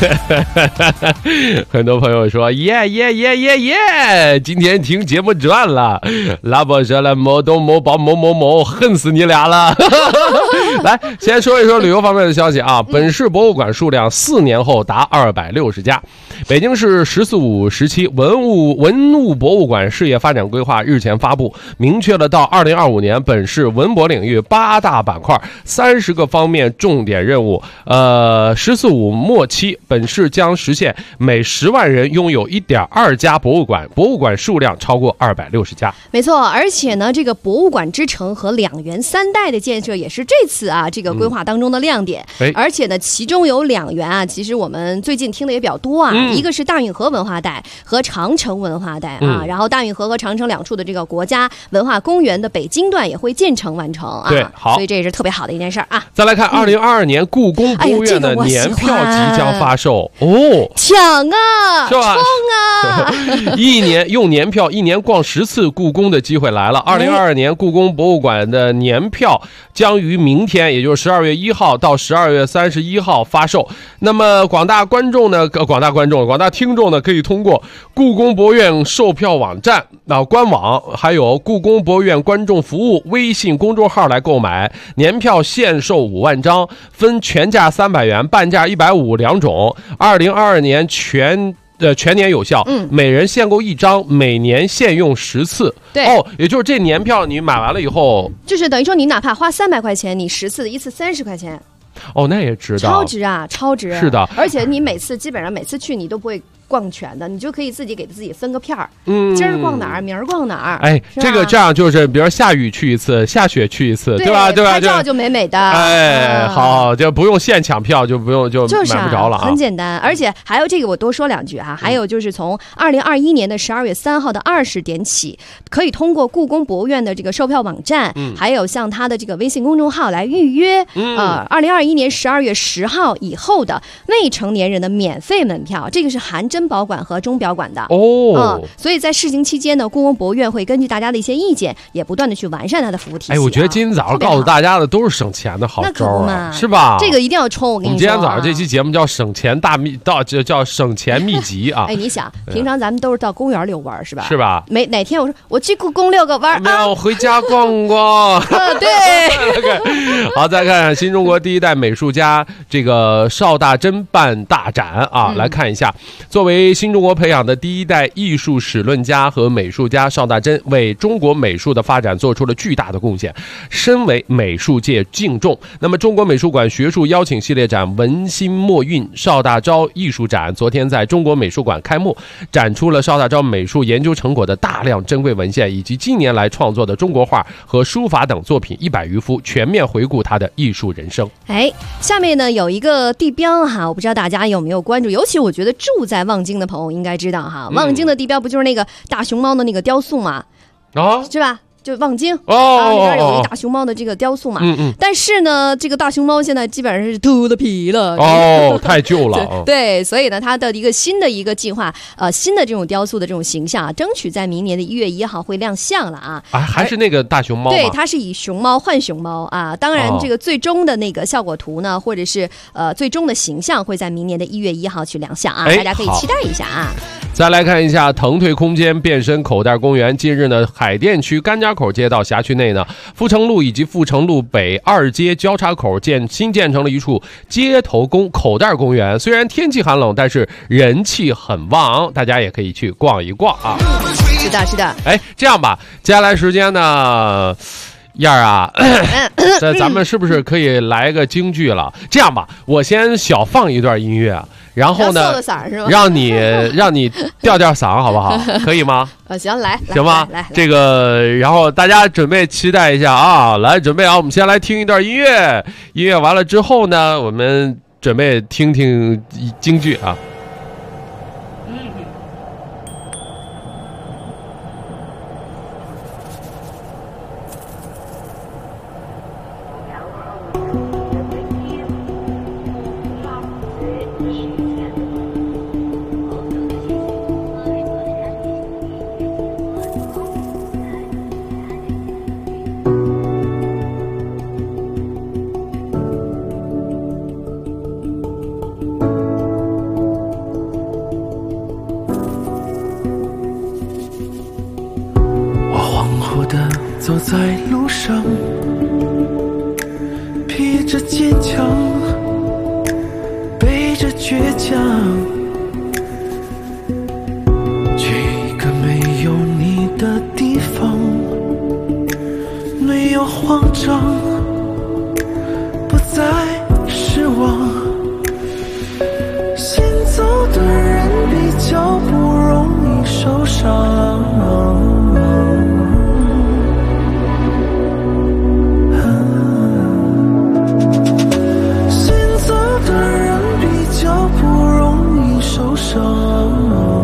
很多朋友说耶，今天听节目赚了，拉波说了某东某宝某某某，恨死你俩了。来，先说一说旅游方面的消息啊。本市博物馆数量4年后达260家。北京市“14·5”时期文物博物馆事业发展规划日前发布，明确了到2025年本市文博领域8大板块30个方面重点任务。“14·5”末期，本市将实现每10万人拥有1.2家博物馆，博物馆数量超过260家。 没错，而且呢，这个博物馆之城和2元3代的建设也是这次这个规划当中的亮点。而且呢，其中有2元其实我们最近听的也比较多一个是大运河文化带和长城文化带然后大运河和长城2处的这个国家文化公园的北京段也会建成完成对，好， 所以这也是特别好的一件事儿再来看2022年故宫博物院的年票即将发售抢啊， 是吧？ 冲啊！ 用年票1年逛10次故宫的机会来了。2022年故宫博物馆的年票将于明天，也就是12月1号到12月31号发售。那么广大听众呢，可以通过故宫博物院售票网站官网，还有故宫博物院观众服务微信公众号来购买。年票限售5万张，分全价300元、半价150两种。2022年全年有效，每人限购1张，每年限用10次。 对也就是这年票你买完了以后， 就是等于说你哪怕花300块钱，你10次，1次30块钱。 那也值得， 超值啊，超值。 是的， 而且你基本上每次去你都不会逛全的，你就可以自己给自己分个片儿，今儿逛哪儿，明儿逛哪儿。 这个这样就是，比如下雨去一次，下雪去一次，对吧？ 拍照就美美的。 好，就不用现抢票，就不用买不着了很简单。而且还有这个，我多说2句还有就是从2021年的12月3号的20点起，可以通过故宫博物院的这个售票网站，还有像它的这个微信公众号来预约。2021年12月10号以后的未成年人的免费门票，这个是含珍宝馆和钟表馆的所以在试行期间呢，故宫博物院会根据大家的一些意见，也不断的去完善它的服务体系。 我觉得今天早上告诉大家的都是省钱的好招是吧？ 这个一定要冲！我跟你说， 今天早上这期节目叫省钱叫省钱秘籍你想，平常咱们都是到公园遛弯是吧？ 是吧？ 哪天我说我去故宫遛个弯我回家逛逛。 对。 好，再看新中国第1代美术家这个邵大珍办大展来看一下。作为新中国培养的第1代艺术史论家和美术家，邵大珍为中国美术的发展做出了巨大的贡献，深为美术界敬重。那么中国美术馆学术邀请系列展文心墨韵邵大钊艺术展昨天在中国美术馆开幕，展出了邵大钊美术研究成果的大量珍贵文献，以及近年来创作的中国画和书法等作品100余幅，全面回顾他的艺术人生。 下面呢有一个地标我不知道大家有没有关注，尤其我觉得住在望京的朋友应该知道望京的地标不就是那个大熊猫的那个雕塑吗？是吧？就望京里边有一大熊猫的这个雕塑嘛，但是呢，这个大熊猫现在基本上是秃了皮了， 太旧了。 对，所以呢，它的一个新的计划，新的这种雕塑的这种形象争取在明年的1月1号会亮相了还是那个大熊猫吗？ 对，它是以熊猫换熊猫当然，这个最终的那个效果图呢，或者是最终的形象会在明年的1月1号去亮相大家可以期待一下再来看一下腾退空间变身口袋公园。近日呢，海淀区甘家口街道辖区内呢，阜成路以及阜成路北2街交叉口新建成了一处街头口袋公园。虽然天气寒冷，但是人气很旺，大家也可以去逛一逛是的。 这样吧，接下来时间呢，燕儿咱们是不是可以来个京剧了？这样吧，我先小放一段音乐，然后呢，让你吊嗓，好不好？可以吗？ 行，来， 行吗？ 来， 这个，然后大家准备期待一下来准备我们先来听一段音乐，音乐完了之后呢，我们准备听听京剧走在路上，披着坚强，背着倔强，去一个没有你的地方，没有慌张，不再失望。先走的人比较不容易受伤，先走的人比较不容易受伤。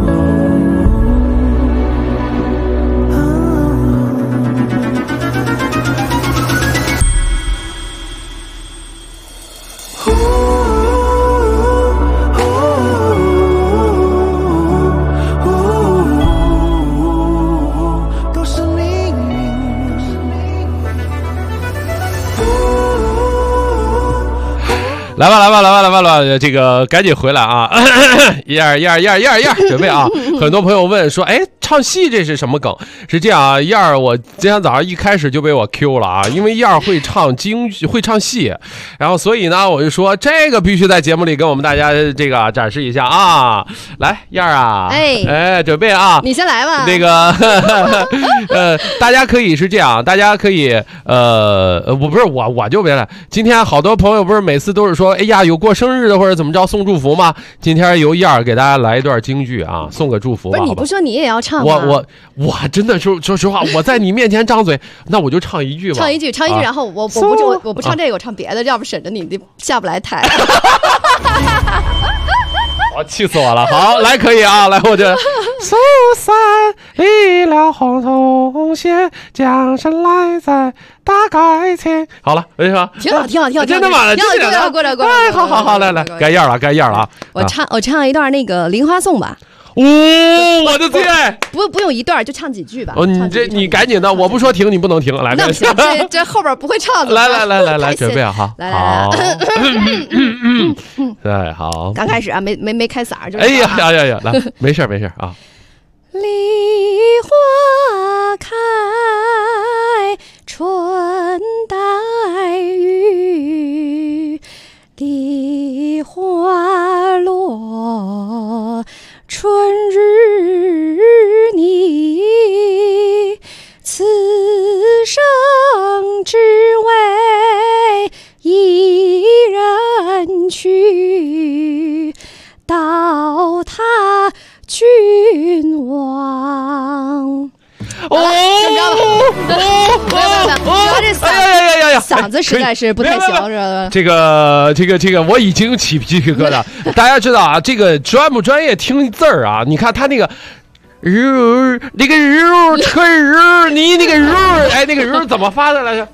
来吧，这个赶紧回来啊！准备啊！很多朋友问说，哎，唱戏这是什么梗？是这样啊，燕儿，我今天早上一开始就被我 Q 了啊，因为燕儿会唱戏，然后所以呢，我就说这个必须在节目里跟我们大家这个展示一下啊！来，燕儿啊，哎，准备啊！ 你先来吧。 那个大家可以是这样，大家可以我就别来。今天好多朋友不是每次都是说，哎呀，有过生日的或者怎么着送祝福吗？今天由燕儿给大家来一段京剧啊，送个祝福吧。 不是你不说你也要唱吗？ 我真的说实话，我在你面前张嘴，那我就唱一句吧。 唱一句，然后我不唱这个，我唱别的，要不省着你下不来台。 我气死我了！好，来可以啊，来我这苏三离了黄铜线，江山来在大改前。好了，为什么？ 挺好， 真的吗？ 过来。 哎，好，来，该燕了啊！ 我唱一段那个《梨花颂》吧。 我的最爱。 不用一段，就唱几句吧。 你赶紧的，我不说停，你不能停。来， 那不行，这后边不会唱的。 来，准备好， 来。 对，好。 刚开始啊，没开嗓，就。 哎呀，来，没事啊。 梨花开，春带雨，梨花落，春日你，此生只为一人去，到他君王。就这样了，不要，主要这嗓子实在是不太行， 这个，我已经起鸡皮疙瘩。大家知道啊，这个专不专业听字儿啊？你看他那个那个你那个哎，那个怎么发的来着？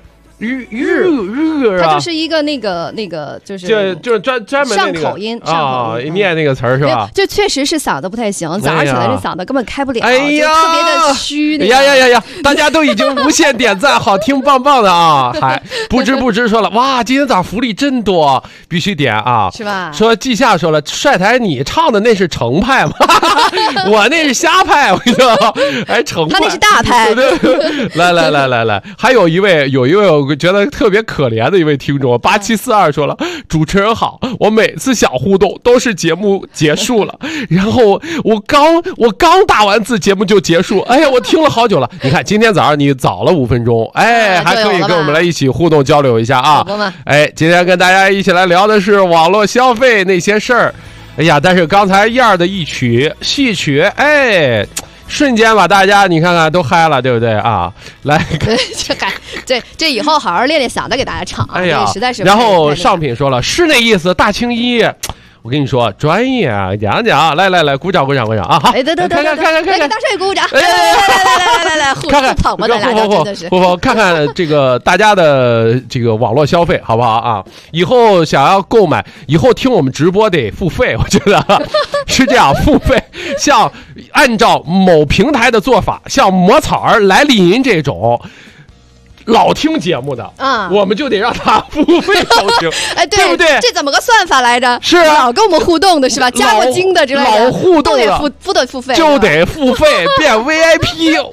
日， 它就是一个那个就是专门上口音啊，念那个词儿是吧？ 就确实是嗓子不太行，早上起来这嗓子根本开不了， 哎呀， 特别的虚。 呀！大家都已经无限点赞，好听棒棒的啊！还不知说了，哇，今天早上福利真多，必须点啊， 是吧？ 说季夏说了，帅台你唱的那是程派吗？我那是瞎派，我跟你说，哎，程派， 他那是大派。 来，还有一位。我觉得特别可怜的一位听众8742说了，主持人好，我每次想互动都是节目结束了，然后我刚打完字节目就结束，哎呀，我听了好久了。你看今天早上你早了5分钟，哎，还可以跟我们来一起互动交流一下啊。哎，今天跟大家一起来聊的是网络消费那些事儿。哎呀，但是刚才燕儿的一曲戏曲，哎，瞬间把大家你看看都嗨了，对不对啊？来， 这以后好好练嗓子给大家唱啊！ 哎呀， 实在是。 然后上品说了是那意思，大青衣。我跟你说，专业啊，讲，来，鼓掌啊！好， 哎，对，看，大帅鼓掌，来，互看捧吧，咱俩真的是。 不，看看这个大家的这个网络消费好不好啊？以后想要购买，以后听我们直播得付费，我觉得是这样，付费。像按照某平台的做法，像抹草儿、来丽银这种。老听节目的我们就得让他付费收听， 哎，对不对？ 这怎么个算法来着？ 是啊， 老跟我们互动的是吧？加过金的之类的， 老互动的都得付费， 就得付费变 VIP。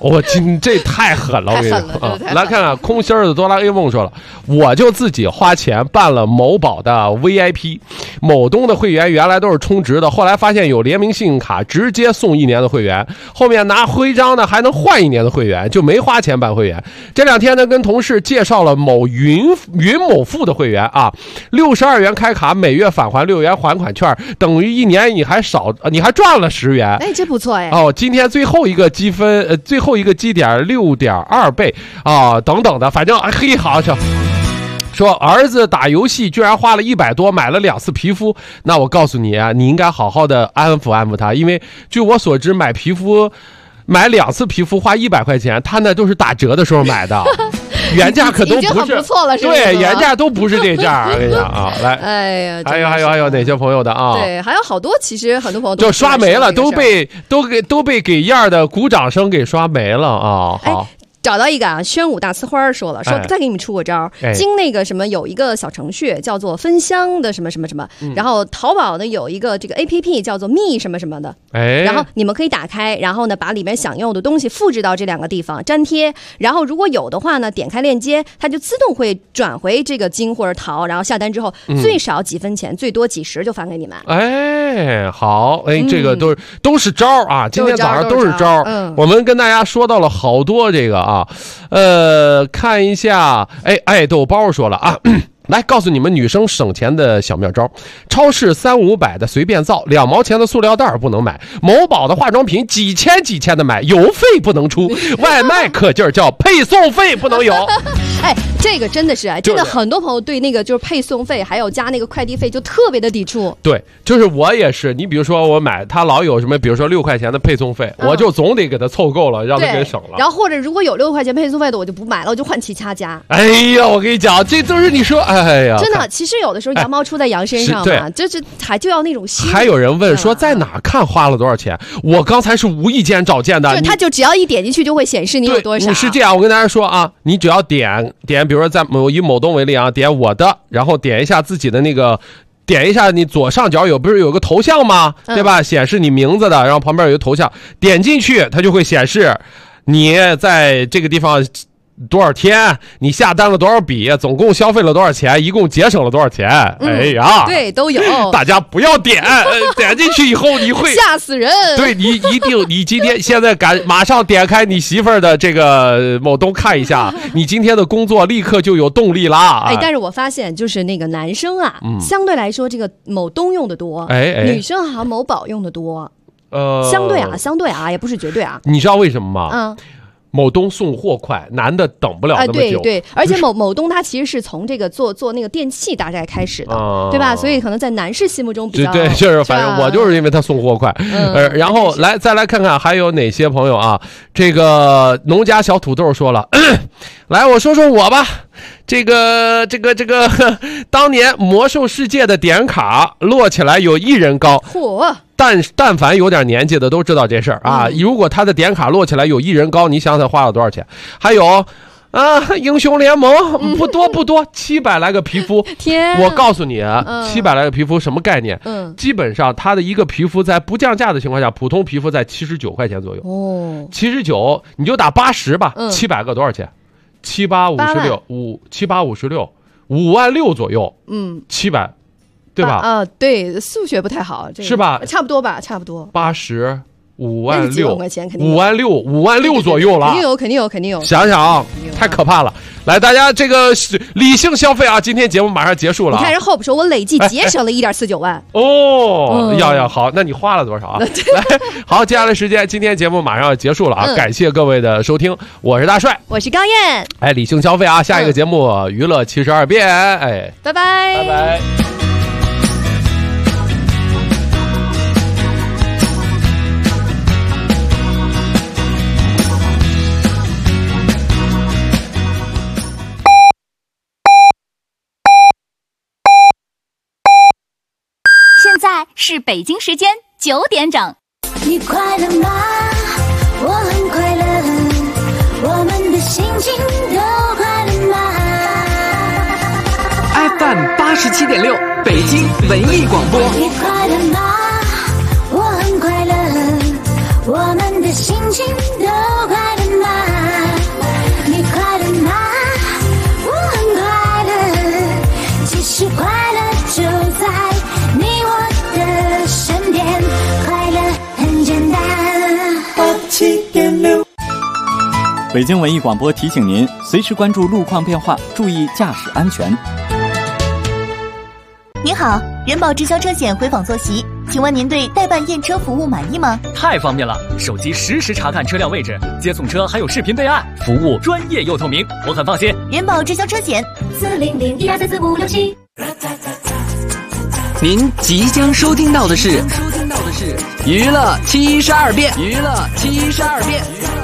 这太狠了，我跟你说啊！ 来看看空心儿的哆啦 A 梦说了，我就自己花钱办了某宝的 VIP， 某东的会员原来都是充值的，后来发现有联名信用卡直接送1年的会员，后面拿徽章呢还能换1年的会员，就没花钱办会员。这2天呢跟同事介绍了某云某付的会员啊，62元开卡，每月返还6元还款券，等于1年你还赚了10元。 哎，这不错哎。 哦，今天最后一个积分，最后一个积点6.2倍啊，等等的，反正嘿好笑。说儿子打游戏居然花了100多买了2次皮肤，那我告诉你啊，你应该好好的安抚安抚他，因为据我所知买2次皮肤花100块钱，他那都是打折的时候买的。原价可都不是， 已经很不错了，是吧？ 对，原价都不是这价。我跟你讲啊，来， 哎呀， 还有哪些朋友的啊？ 对，还有好多，其实很多朋友就刷没了，都被给样的鼓掌声给刷没了啊！好。 找到一个啊，宣武大呲花说了，说再给你们出个招，经那个什么有一个小程序叫做分香的什么什么什么，然后淘宝呢有一个这个 APP 叫做蜜什么什么的，然后你们可以打开，然后呢把里面想用的东西复制到这2个地方粘贴，然后如果有的话呢点开链接，它就自动会转回这个京或者淘，然后下单之后最少几分钱，最多几十就返给你们。 哎，好，哎，这个都是招啊，今天早上都是招。我们跟大家说到了好多这个啊，看一下，爱豆包说了啊。来告诉你们女生省钱的小妙招，超市3、500的随便造，2毛钱的塑料袋不能买，某宝的化妆品几千的买，邮费不能出，外卖可劲儿叫配送费不能有。 哎，这个真的是真的很多朋友对那个就是配送费还有加那个快递费就特别的抵触。 对，就是我也是，你比如说我买他老有什么，比如说6块钱的配送费，我就总得给他凑够了，让他给省了。 然后或者如果有6块钱配送费的，我就不买了，我就换其他家。 哎呀，我跟你讲，这都是你说。哎呀， 真的，其实有的时候羊毛出在羊身上嘛，就是就要那种心。 还有人问说在哪看花了多少钱？我刚才是无意间找见的， 他就只要一点进去就会显示你有多少。 你是这样，我跟大家说啊，你只要点，比如说以某东为例啊，点我的，然后点一下自己的那个。点一下你左上角不是有个头像吗？对吧？显示你名字的，然后旁边有个头像，点进去它就会显示你在这个地方多少天，你下单了多少笔，总共消费了多少钱，一共节省了多少钱。哎呀， 对，都有。 大家不要点，点进去以后你会吓死人。 对，你一定，你今天现在马上点开你媳妇儿的这个某东看一下，你今天的工作立刻就有动力啦。 哎，但是我发现就是那个男生啊，相对来说这个某东用的多，女生好像某宝用的多。相对啊，也不是绝对啊。 你知道为什么吗？某东送货快，男的等不了那么久。 对，而且某东它其实是从这个做那个电器大概开始的，对吧？所以可能在男士心目中比较对，就是反正我就是因为他送货快。然后再来看看还有哪些朋友啊？这个农家小土豆说了，来我说我吧。这个当年魔兽世界的点卡摞起来有1人高。 嚯！ 但凡有点年纪的都知道这事儿啊。如果他的点卡摞起来有1人高，你想想花了多少钱？还有英雄联盟不多，700来个皮肤。 天！ 我告诉你，700来个皮肤什么概念？基本上它的一个皮肤在不降价的情况下，普通皮肤在79块钱左右。哦，79你就打80吧，700个多少钱？7×8=56，5万6左右。700。对吧？ 对，数学不太好， 是吧？ 差不多吧，差不多。 80，5万6 块钱，肯定 5万6左右了， 肯定有。 想想啊，太可怕了！来，大家这个理性消费啊！今天节目马上结束了。 你看人 Hope 说，我累计节省了1.49万。 哦，要好，那你花了多少啊？来，好，接下来时间，今天节目马上要结束了啊！感谢各位的收听，我是大帅， 我是高燕。 哎，理性消费啊！下一个节目娱乐72变，哎， 拜拜， 拜拜。 现在是北京时间9点整。 你快乐吗？我很快乐，我们的心情都快乐吗 ？FM 87.6，北京文艺广播。 你快乐吗？我很快乐，我们的心情都快乐吗？ 北京文艺广播提醒您，随时关注路况变化，注意驾驶安全。 您好，人保直销车险回访坐席，请问您对代办验车服务满意吗？ 太方便了，手机实时查看车辆位置，接送车还有视频备案，服务专业又透明，我很放心。 人保直销车险，40012344567。 您即将收听到的是娱乐72变，娱乐72变。